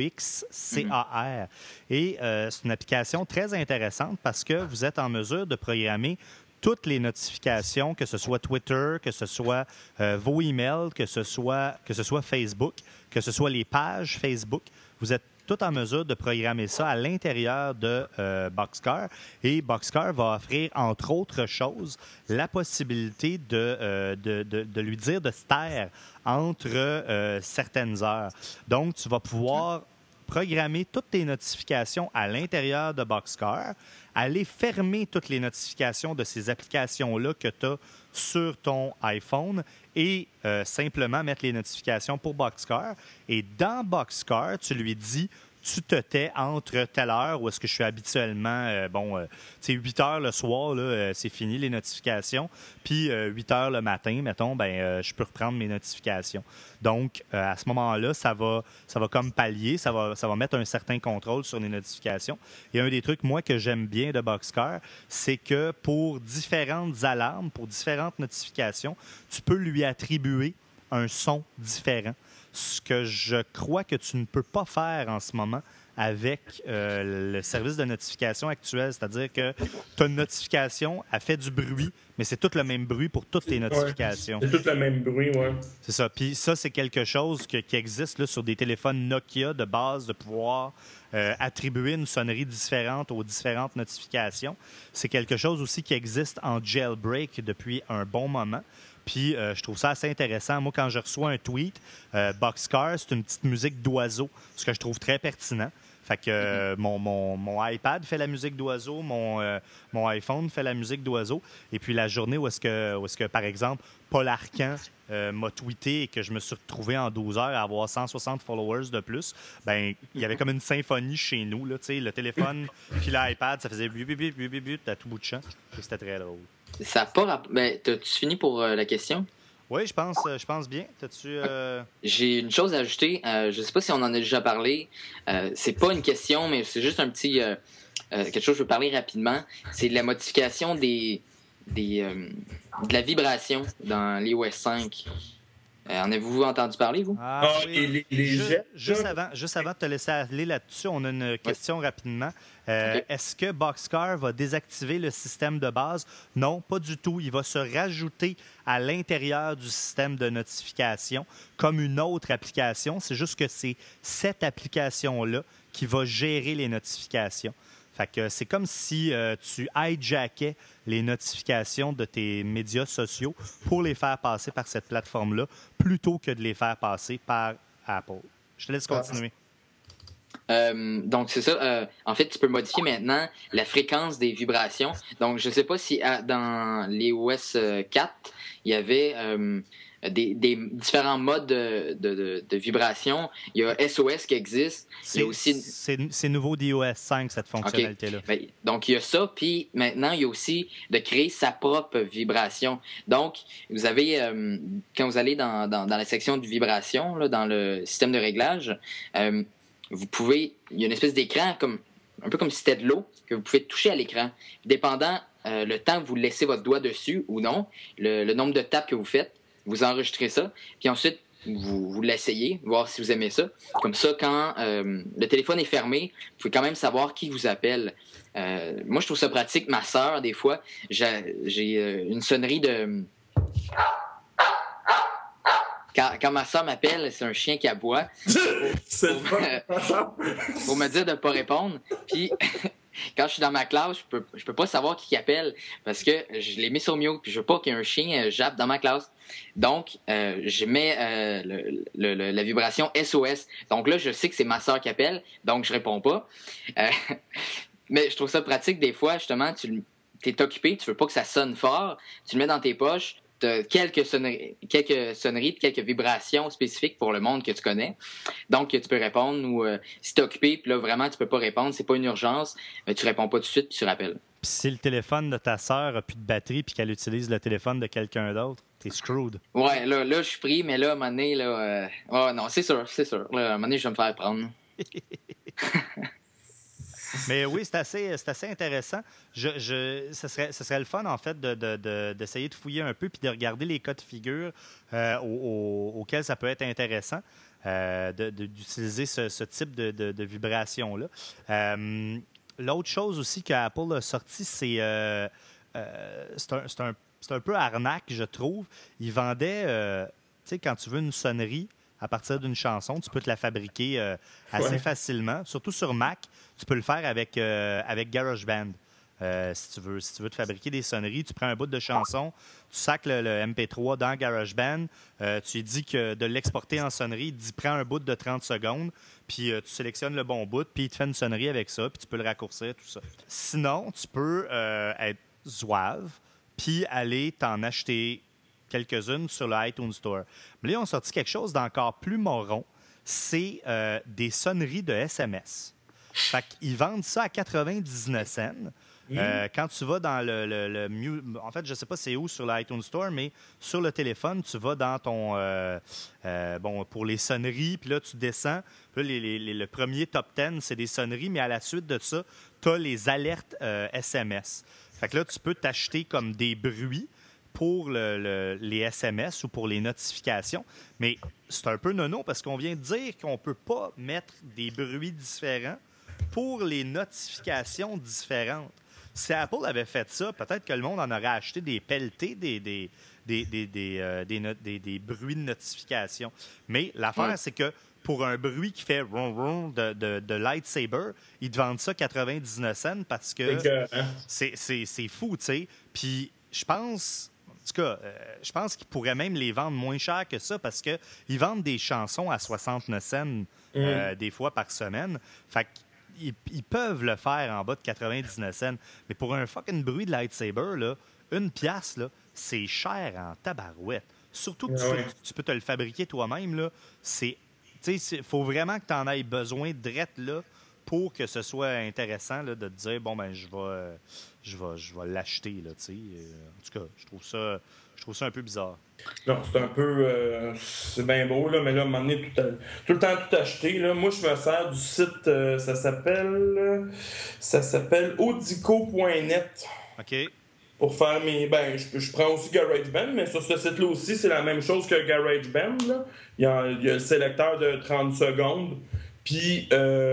Boxcar. Et c'est une application très intéressante parce que vous êtes en mesure de programmer toutes les notifications, que ce soit Twitter, que ce soit vos emails, que ce soit Facebook, que ce soit les pages Facebook. Vous êtes tout en mesure de programmer ça à l'intérieur de Boxcar. Et Boxcar va offrir, entre autres choses, la possibilité de lui dire de se taire entre certaines heures. Donc, tu vas pouvoir programmer toutes tes notifications à l'intérieur de Boxcar, aller fermer toutes les notifications de ces applications-là que tu as sur ton iPhone et simplement mettre les notifications pour Boxcar. Et dans Boxcar, tu lui dis, tu te tais entre telle heure où est-ce que je suis habituellement, 8 heures le soir, là, c'est fini les notifications, puis 8 heures le matin, mettons, je peux reprendre mes notifications. Donc, à ce moment-là, ça va comme pallier, ça va mettre un certain contrôle sur les notifications. Et un des trucs, moi, que j'aime bien de Boxcar, c'est que pour différentes alarmes, pour différentes notifications, tu peux lui attribuer un son différent. Ce que je crois que tu ne peux pas faire en ce moment avec le service de notification actuel. C'est-à-dire que tu as une notification, elle fait du bruit, mais c'est tout le même bruit pour toutes tes notifications. Ouais, c'est tout le même bruit, oui. C'est ça. Puis ça, c'est quelque chose qui existe là, sur des téléphones Nokia de base, de pouvoir attribuer une sonnerie différente aux différentes notifications. C'est quelque chose aussi qui existe en jailbreak depuis un bon moment. Puis, je trouve ça assez intéressant. Moi, quand je reçois un tweet, Boxcar, c'est une petite musique d'oiseau, ce que je trouve très pertinent. Fait que mon iPad fait la musique d'oiseau, mon iPhone fait la musique d'oiseau. Et puis, la journée où est-ce que par exemple, Paul Arcand m'a tweeté et que je me suis retrouvé en 12 heures à avoir 160 followers de plus, il y avait comme une symphonie chez nous. Là, le téléphone puis l'iPad, ça faisait bip, bip, bip, bip, bip, bip, à tout bout de champ. C'était très drôle. Ça n'a pas t'as-tu fini pour la question? Oui, je pense bien. T'as-tu, J'ai une chose à ajouter. Je ne sais pas si on en a déjà parlé. C'est pas une question, mais c'est juste un petit quelque chose que je veux parler rapidement. C'est de la modification de la vibration dans l'iOS 5. En avez-vous entendu parler, vous? Oui. Juste avant de te laisser aller là-dessus, on a une question rapidement. Okay. Est-ce que Boxcar va désactiver le système de base? Non, pas du tout. Il va se rajouter à l'intérieur du système de notification comme une autre application. C'est juste que c'est cette application-là qui va gérer les notifications. Fait que c'est comme si tu hijackais les notifications de tes médias sociaux pour les faire passer par cette plateforme-là plutôt que de les faire passer par Apple. Je te laisse continuer. Donc, c'est ça. En fait, tu peux modifier maintenant la fréquence des vibrations. Donc, je ne sais pas si dans l'iOS 4, il y avait des différents modes de vibration. Il y a SOS qui existe. C'est nouveau d'iOS 5, cette fonctionnalité-là. Okay. Donc, il y a ça. Puis maintenant, il y a aussi de créer sa propre vibration. Donc, vous avez, quand vous allez dans la section de vibration, là, dans le système de réglage, vous pouvez, il y a une espèce d'écran, un peu comme si c'était de l'eau, que vous pouvez toucher à l'écran. Dépendant le temps que vous laissez votre doigt dessus ou non, le nombre de tapes que vous faites, vous enregistrez ça, puis ensuite, vous l'essayez, voir si vous aimez ça. Comme ça, quand le téléphone est fermé, vous pouvez quand même savoir qui vous appelle. Moi, je trouve ça pratique. Ma sœur, des fois, j'ai une sonnerie Quand ma soeur m'appelle, c'est un chien qui aboie pour me dire de ne pas répondre. Puis, quand je suis dans ma classe, je peux pas savoir qui appelle parce que je l'ai mis sur mute. Puis, je veux pas qu'il y ait un chien jappe dans ma classe. Donc, je mets la vibration SOS. Donc là, je sais que c'est ma soeur qui appelle, donc je réponds pas. Mais je trouve ça pratique des fois, justement, tu es occupé, tu veux pas que ça sonne fort, tu le mets dans tes poches. Quelques sonneries, quelques vibrations spécifiques pour le monde que tu connais. Donc, tu peux répondre ou si tu es occupé, puis là, vraiment, tu peux pas répondre, c'est pas une urgence, tu réponds pas tout de suite, puis tu rappelles. Puis si le téléphone de ta sœur a plus de batterie puis qu'elle utilise le téléphone de quelqu'un d'autre, t'es screwed. Ouais, là je suis pris, mais là, à un moment donné, là... non, c'est sûr. Là, à un moment donné, je vais me faire prendre. Mais oui, c'est assez intéressant. Ce serait le fun, en fait, d'essayer de fouiller un peu puis de regarder les cas de figure auxquels ça peut être intéressant d'utiliser ce type de vibration-là. L'autre chose aussi qu'Apple a sorti, c'est un peu arnaque, je trouve. Ils vendaient, tu sais, quand tu veux une sonnerie à partir d'une chanson, tu peux te la fabriquer assez facilement. Surtout sur Mac, tu peux le faire avec GarageBand. Si tu veux te fabriquer des sonneries, tu prends un bout de chanson, tu sacs le MP3 dans GarageBand, tu lui dis que de l'exporter en sonnerie, il te dit prends un bout de 30 secondes, puis tu sélectionnes le bon bout, puis il te fait une sonnerie avec ça, puis tu peux le raccourcir, tout ça. Sinon, tu peux être zouave, puis aller t'en acheter quelques-unes sur le iTunes Store. Mais là, ils ont sorti quelque chose d'encore plus moron, c'est des sonneries de SMS. Fait qu'ils vendent ça à 99 cents. Quand tu vas dans en fait, je ne sais pas c'est où sur l'iTunes Store, mais sur le téléphone, tu vas dans ton... pour les sonneries, puis là, tu descends. Puis là, le premier top 10, c'est des sonneries, mais à la suite de ça, tu as les alertes SMS. Fait que là, tu peux t'acheter comme des bruits pour les SMS ou pour les notifications. Mais c'est un peu nono parce qu'on vient de dire qu'on ne peut pas mettre des bruits différents pour les notifications différentes. Si Apple avait fait ça, peut-être que le monde en aurait acheté des pelletés, des bruits de notification. Mais l'affaire, c'est que pour un bruit qui fait ron de lightsaber, ils te vendent ça 99 cents parce que c'est fou, tu sais. Puis je pense... En tout cas, je pense qu'ils pourraient même les vendre moins cher que ça parce qu'ils vendent des chansons à 69 cents des fois par semaine. Fait qu'ils peuvent le faire en bas de 99 cents. Mais pour un fucking bruit de lightsaber, là, une pièce, là, c'est cher en tabarouette. Surtout que tu peux te le fabriquer toi-même. Là. Il faut vraiment que tu en aies besoin drette là pour que ce soit intéressant là, de te dire bon ben je vais l'acheter là, tu sais. En tout cas, je trouve ça un peu bizarre. Non, c'est un peu c'est bien beau là, mais là à un moment donné tout le temps tout acheter là. Moi je me sers du site ça s'appelle audico.net. OK. Pour faire mes je prends aussi GarageBand, mais sur ce site là aussi, c'est la même chose que GarageBand là. Il y a le sélecteur de 30 secondes. Puis,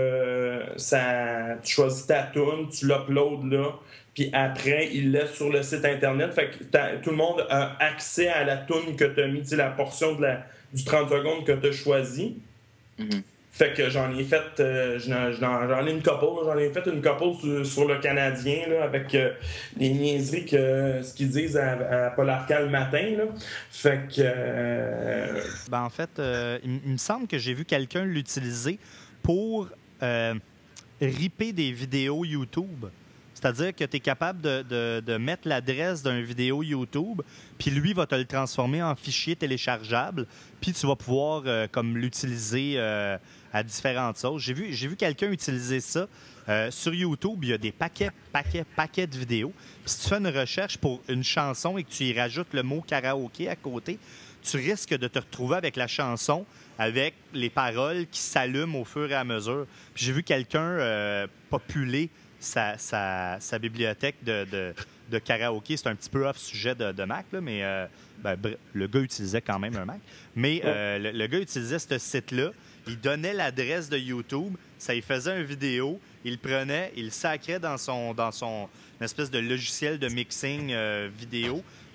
tu choisis ta tune, tu l'uploads là, puis après, il laisse sur le site Internet. Fait que tout le monde a accès à la tune que tu as mis, la portion du 30 secondes que tu as choisi. Mm-hmm. Fait que j'en ai fait j'en ai une couple. J'en ai fait une couple sur le Canadien là, avec les niaiseries ce qu'ils disent à Paul Arcand le matin. Là. Fait que... En fait, il me semble que j'ai vu quelqu'un l'utiliser pour ripper des vidéos YouTube. C'est-à-dire que tu es capable de mettre l'adresse d'une vidéo YouTube, puis lui va te le transformer en fichier téléchargeable, puis tu vas pouvoir comme l'utiliser à différentes sauces. J'ai vu quelqu'un utiliser ça. Sur YouTube, il y a des paquets de vidéos. Puis si tu fais une recherche pour une chanson et que tu y rajoutes le mot karaoké à côté, tu risques de te retrouver avec la chanson avec les paroles qui s'allument au fur et à mesure. Puis j'ai vu quelqu'un populer sa bibliothèque de karaoké. C'est un petit peu off-sujet de Mac, là, mais le gars utilisait quand même un Mac. Mais le gars utilisait ce site-là. Il donnait l'adresse de YouTube. Ça lui faisait une vidéo. Il le prenait, il le sacrait dans son espèce de logiciel de mixing vidéo.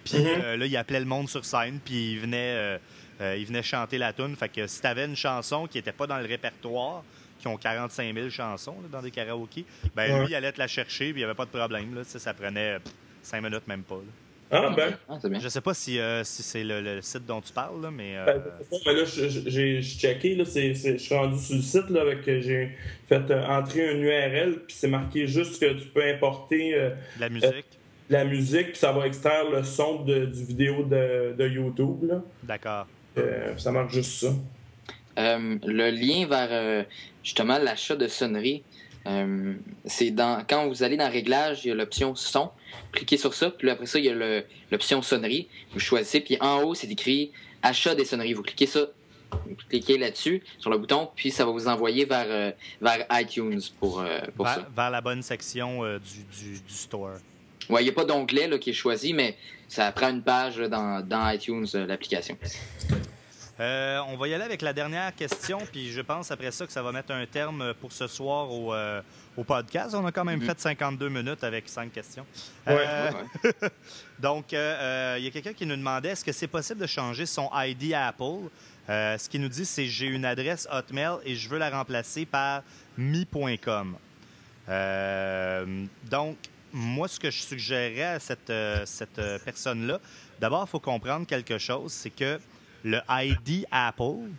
Puis là, il appelait le monde sur scène, puis il venait chanter la toune. Fait que si tu avais une chanson qui n'était pas dans le répertoire, qui ont 45 000 chansons là, dans des karaokés, ben lui, il allait te la chercher, puis il n'y avait pas de problème. Là. Ça prenait 5 minutes, même pas. Là. Ah, ben. C'est bien. Je sais pas si c'est le site dont tu parles, là, mais... Ben là, j'ai checké, là, je suis rendu sur le site, là, j'ai fait entrer une URL, puis c'est marqué juste que tu peux importer... de la musique. La musique, puis ça va extraire le son du vidéo de YouTube, là. D'accord. Ça marche juste ça. Le lien vers, justement, l'achat de sonnerie, c'est quand vous allez dans Réglages, il y a l'option son. Cliquez sur ça, puis après ça, il y a l'option sonnerie. Vous choisissez, puis en haut, c'est écrit achat des sonneries. Vous cliquez ça, vous cliquez là-dessus, sur le bouton, puis ça va vous envoyer vers iTunes pour ça. Vers la bonne section du store. Ouais, il n'y a pas d'onglet là, qui est choisi, mais ça prend une page là, dans iTunes, l'application. On va y aller avec la dernière question, puis je pense après ça que ça va mettre un terme pour ce soir au podcast. On a quand même fait 52 minutes avec 5 questions. Donc, il y a quelqu'un qui nous demandait est-ce que c'est possible de changer son ID Apple? Ce qu'il nous dit, c'est j'ai une adresse Hotmail et je veux la remplacer par mi.com. Donc, moi, ce que je suggérerais à cette personne-là, d'abord, il faut comprendre quelque chose, c'est que le ID Apple,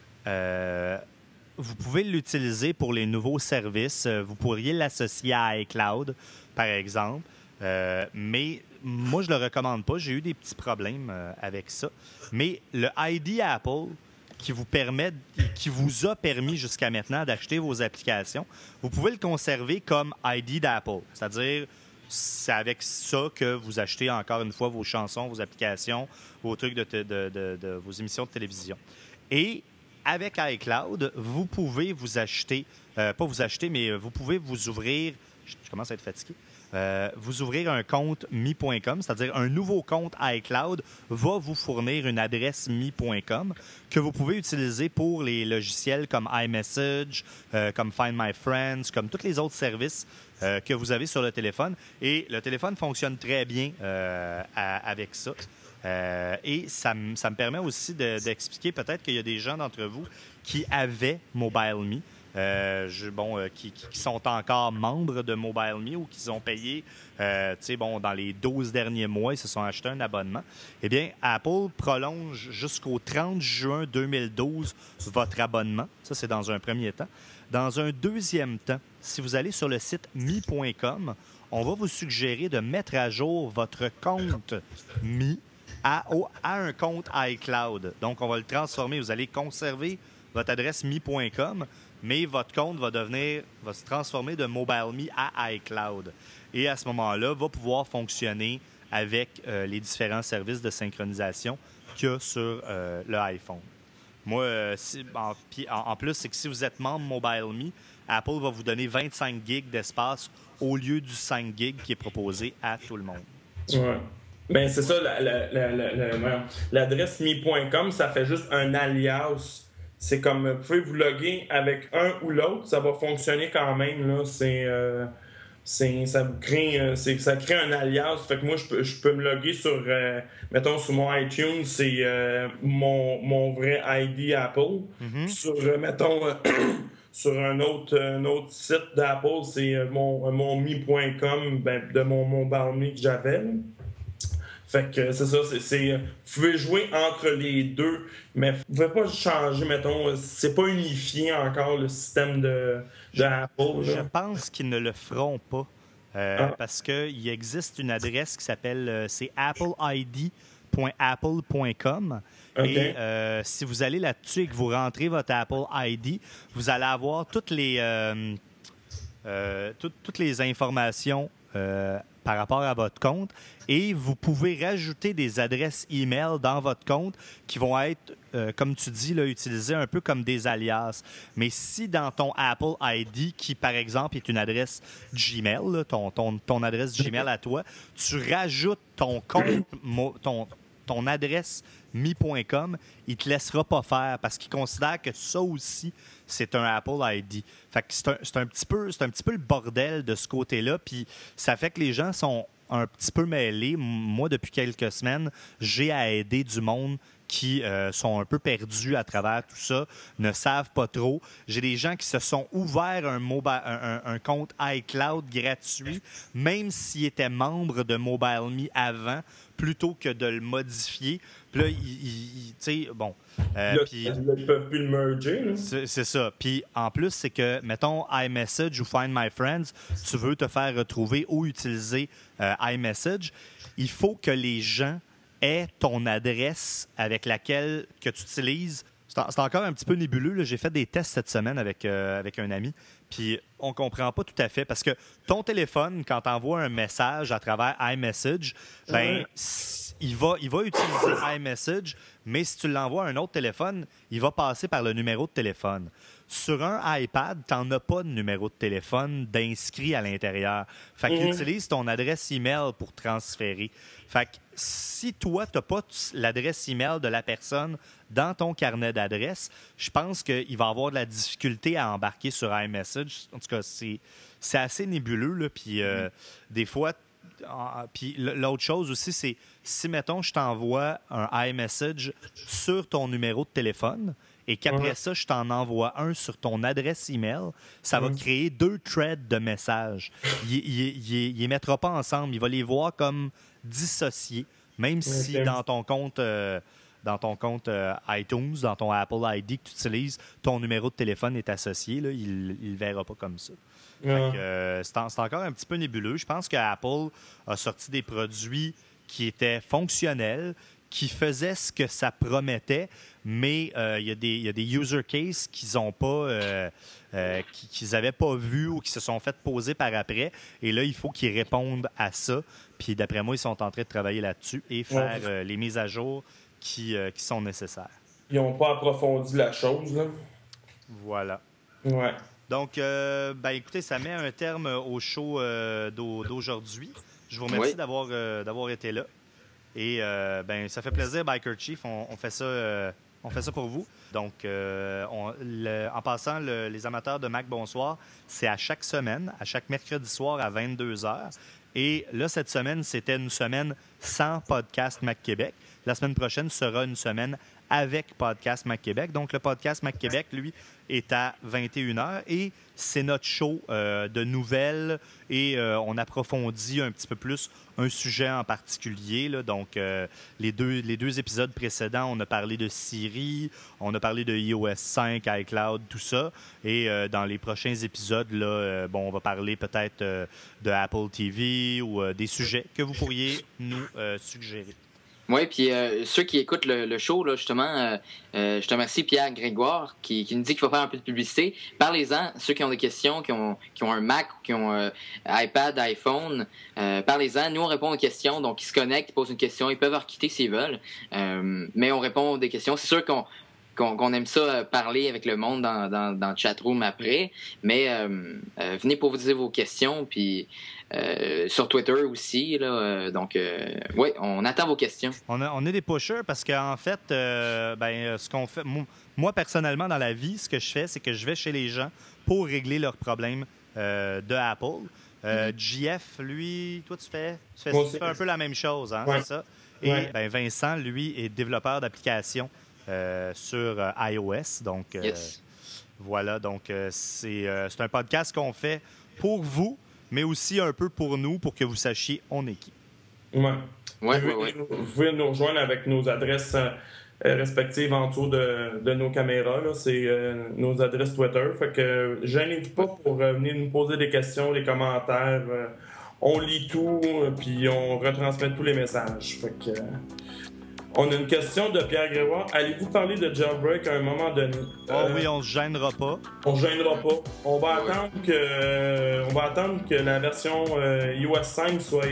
vous pouvez l'utiliser pour les nouveaux services. Vous pourriez l'associer à iCloud, par exemple. Mais moi, je ne le recommande pas. J'ai eu des petits problèmes avec ça. Mais le ID Apple, qui vous a permis jusqu'à maintenant d'acheter vos applications, vous pouvez le conserver comme ID d'Apple. C'est-à-dire, c'est avec ça que vous achetez encore une fois vos chansons, vos applications, vos trucs de vos émissions de télévision. Et avec iCloud, vous pouvez vous acheter, pas vous acheter, mais vous pouvez vous ouvrir, je commence à être fatigué, vous ouvrir un compte mi.com, c'est-à-dire un nouveau compte iCloud va vous fournir une adresse mi.com que vous pouvez utiliser pour les logiciels comme iMessage, comme Find My Friends, comme tous les autres services que vous avez sur le téléphone. Et le téléphone fonctionne très bien avec ça. Et ça me permet aussi d'expliquer peut-être qu'il y a des gens d'entre vous qui avaient MobileMe, qui sont encore membres de MobileMe ou qui ont payé dans les 12 derniers mois, ils se sont achetés un abonnement. Eh bien, Apple prolonge jusqu'au 30 juin 2012 votre abonnement. Ça, c'est dans un premier temps. Dans un deuxième temps, si vous allez sur le site mi.com, on va vous suggérer de mettre à jour votre compte Mi à un compte iCloud. Donc, on va le transformer. Vous allez conserver votre adresse mi.com, mais votre compte va se transformer de MobileMe à iCloud. Et à ce moment-là, va pouvoir fonctionner avec les différents services de synchronisation qu'il y a sur le iPhone. Moi, en plus, c'est que si vous êtes membre MobileMe, Apple va vous donner 25 gigs d'espace au lieu du 5 gigs qui est proposé à tout le monde. Ouais. Ben c'est ça, l'adresse mi.com, ça fait juste un alias. C'est comme, vous pouvez vous loguer avec un ou l'autre, ça va fonctionner quand même, là. Ça crée un alias. Fait que moi, je peux me loguer sur, mettons, sur mon iTunes, c'est mon vrai ID Apple. Mm-hmm. Sur, mettons, sur un autre site d'Apple, c'est mon mi.com de mon MobileMe que j'avais, là. Fait que c'est ça, vous pouvez jouer entre les deux, mais vous ne pouvez pas changer, mettons, c'est pas unifié encore le système d'Apple. Je pense qu'ils ne le feront pas, parce qu'il existe une adresse qui s'appelle, c'est appleid.apple.com. Okay. Et si vous allez là-dessus et que vous rentrez votre Apple ID, vous allez avoir toutes les informations par rapport à votre compte et vous pouvez rajouter des adresses email dans votre compte qui vont être, comme tu dis, là, utilisées un peu comme des alias. Mais si dans ton Apple ID, qui par exemple est une adresse Gmail, là, ton adresse Gmail à toi, tu rajoutes ton compte, ton adresse mi.com, il ne te laissera pas faire parce qu'il considère que ça aussi, c'est un Apple ID. Fait que c'est un petit peu le bordel de ce côté-là, puis ça fait que les gens sont un petit peu mêlé. Moi, depuis quelques semaines, j'ai à aider du monde qui sont un peu perdus à travers tout ça, ne savent pas trop. J'ai des gens qui se sont ouverts un compte iCloud gratuit, même s'ils étaient membres de MobileMe avant, plutôt que de le modifier. Puis là, tu sais, bon... Ils ne peuvent plus le merger. C'est ça. Puis en plus, c'est que, mettons, iMessage ou Find My Friends, tu veux te faire retrouver ou utiliser iMessage, il faut que les gens aient ton adresse avec laquelle que tu utilises. C'est encore un petit peu nébuleux, là. J'ai fait des tests cette semaine avec un ami, puis on comprend pas tout à fait parce que ton téléphone, quand tu envoies un message à travers iMessage, ben il va utiliser iMessage, mais si tu l'envoies à un autre téléphone, il va passer par le numéro de téléphone. Sur un iPad, tu n'en as pas de numéro de téléphone d'inscrit à l'intérieur. Fait qu'il utilise ton adresse email pour transférer. Fait que si toi, tu n'as pas l'adresse email de la personne dans ton carnet d'adresse, je pense qu'il va avoir de la difficulté à embarquer sur iMessage. En tout cas, c'est assez nébuleux, là. Puis des fois... Puis l'autre chose aussi, c'est si, mettons, je t'envoie un iMessage sur ton numéro de téléphone et qu'après ça, je t'en envoie un sur ton adresse email, ça va créer 2 threads de messages. Il les mettra pas ensemble. Il va les voir comme dissociés, même si dans ton compte... iTunes, dans ton Apple ID que tu utilises, ton numéro de téléphone est associé, là, il ne le verra pas comme ça. C'est encore un petit peu nébuleux. Je pense qu'Apple a sorti des produits qui étaient fonctionnels, qui faisaient ce que ça promettait, mais il y a des user cases qu'ils n'ont pas, qu'ils n'avaient pas vus ou qui se sont fait poser par après. Et là, il faut qu'ils répondent à ça. Puis d'après moi, ils sont en train de travailler là-dessus et faire les mises à jour qui sont nécessaires. Ils n'ont pas approfondi la chose, là. Voilà. Ouais. Donc, écoutez, ça met un terme au show d'aujourd'hui. Je vous remercie d'avoir été là. Et ça fait plaisir, Biker Chief. On fait ça pour vous. Donc, en passant, les amateurs de Mac Bonsoir, c'est à chaque semaine, à chaque mercredi soir à 22h. Et là, cette semaine, c'était une semaine sans Podcast Mac Québec. La semaine prochaine sera une semaine avec Podcast Mac Québec. Donc, le Podcast Mac Québec, lui, est à 21h et c'est notre show de nouvelles et on approfondit un petit peu plus un sujet en particulier, là. Donc, les deux épisodes précédents, on a parlé de Siri, on a parlé de iOS 5, iCloud, tout ça. Et dans les prochains épisodes, là, on va parler peut-être de Apple TV ou des sujets que vous pourriez nous suggérer. Oui, puis ceux qui écoutent le show, là, justement, je te remercie, Pierre Grégoire, qui nous dit qu'il faut faire un peu de publicité. Parlez-en, ceux qui ont des questions, qui ont un Mac, qui ont iPad, iPhone, parlez-en. Nous, on répond aux questions, donc ils se connectent, ils posent une question, ils peuvent en quitter s'ils veulent. Mais on répond des questions. C'est sûr qu'on aime ça parler avec le monde dans le chatroom après, mais venez poser vos questions, puis... sur Twitter aussi, là, donc on attend vos questions. On est des pushers parce qu'en fait, ce qu'on fait, moi personnellement dans la vie, ce que je fais, c'est que je vais chez les gens pour régler leurs problèmes de Apple. JF, lui, toi tu fais un peu la même chose, hein, c'est ça? Et Vincent, lui, est développeur d'applications sur iOS, donc voilà, donc c'est un podcast qu'on fait pour vous, mais aussi un peu pour nous, pour que vous sachiez on est qui. Vous pouvez nous rejoindre avec nos adresses respectives en dessous de nos caméras. Là. C'est nos adresses Twitter. Fait que gênez-vous pas pour venir nous poser des questions, des commentaires. On lit tout, puis on retransmet tous les messages. Fait que... On a une question de Pierre Grégoire. Allez-vous parler de Jailbreak à un moment donné? Oui, on se gênera pas. On se gênera pas. On va attendre que la version iOS 5 soit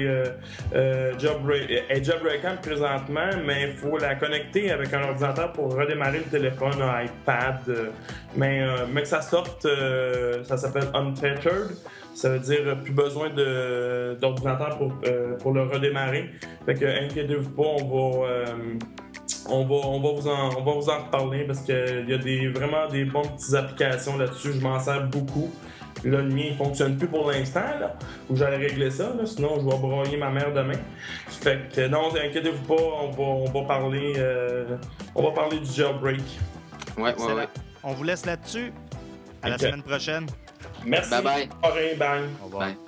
jailbreakable présentement, mais il faut la connecter avec un ordinateur pour redémarrer le téléphone, un iPad. Mais que ça sorte, ça s'appelle Untethered. Ça veut dire plus besoin d'ordinateur pour le redémarrer. Fait que inquiétez-vous pas, on va vous en reparler parce qu'il y a vraiment des bonnes petites applications là-dessus. Je m'en sers beaucoup. Là, le mien, il fonctionne plus pour l'instant, là. Où j'allais régler ça, là. Sinon, je vais broyer ma mère demain. Fait que, non, inquiétez-vous pas, on va parler du jailbreak. Ouais. On vous laisse là-dessus. À la semaine prochaine. Merci. Bye bye. Bye. Au revoir. Bye.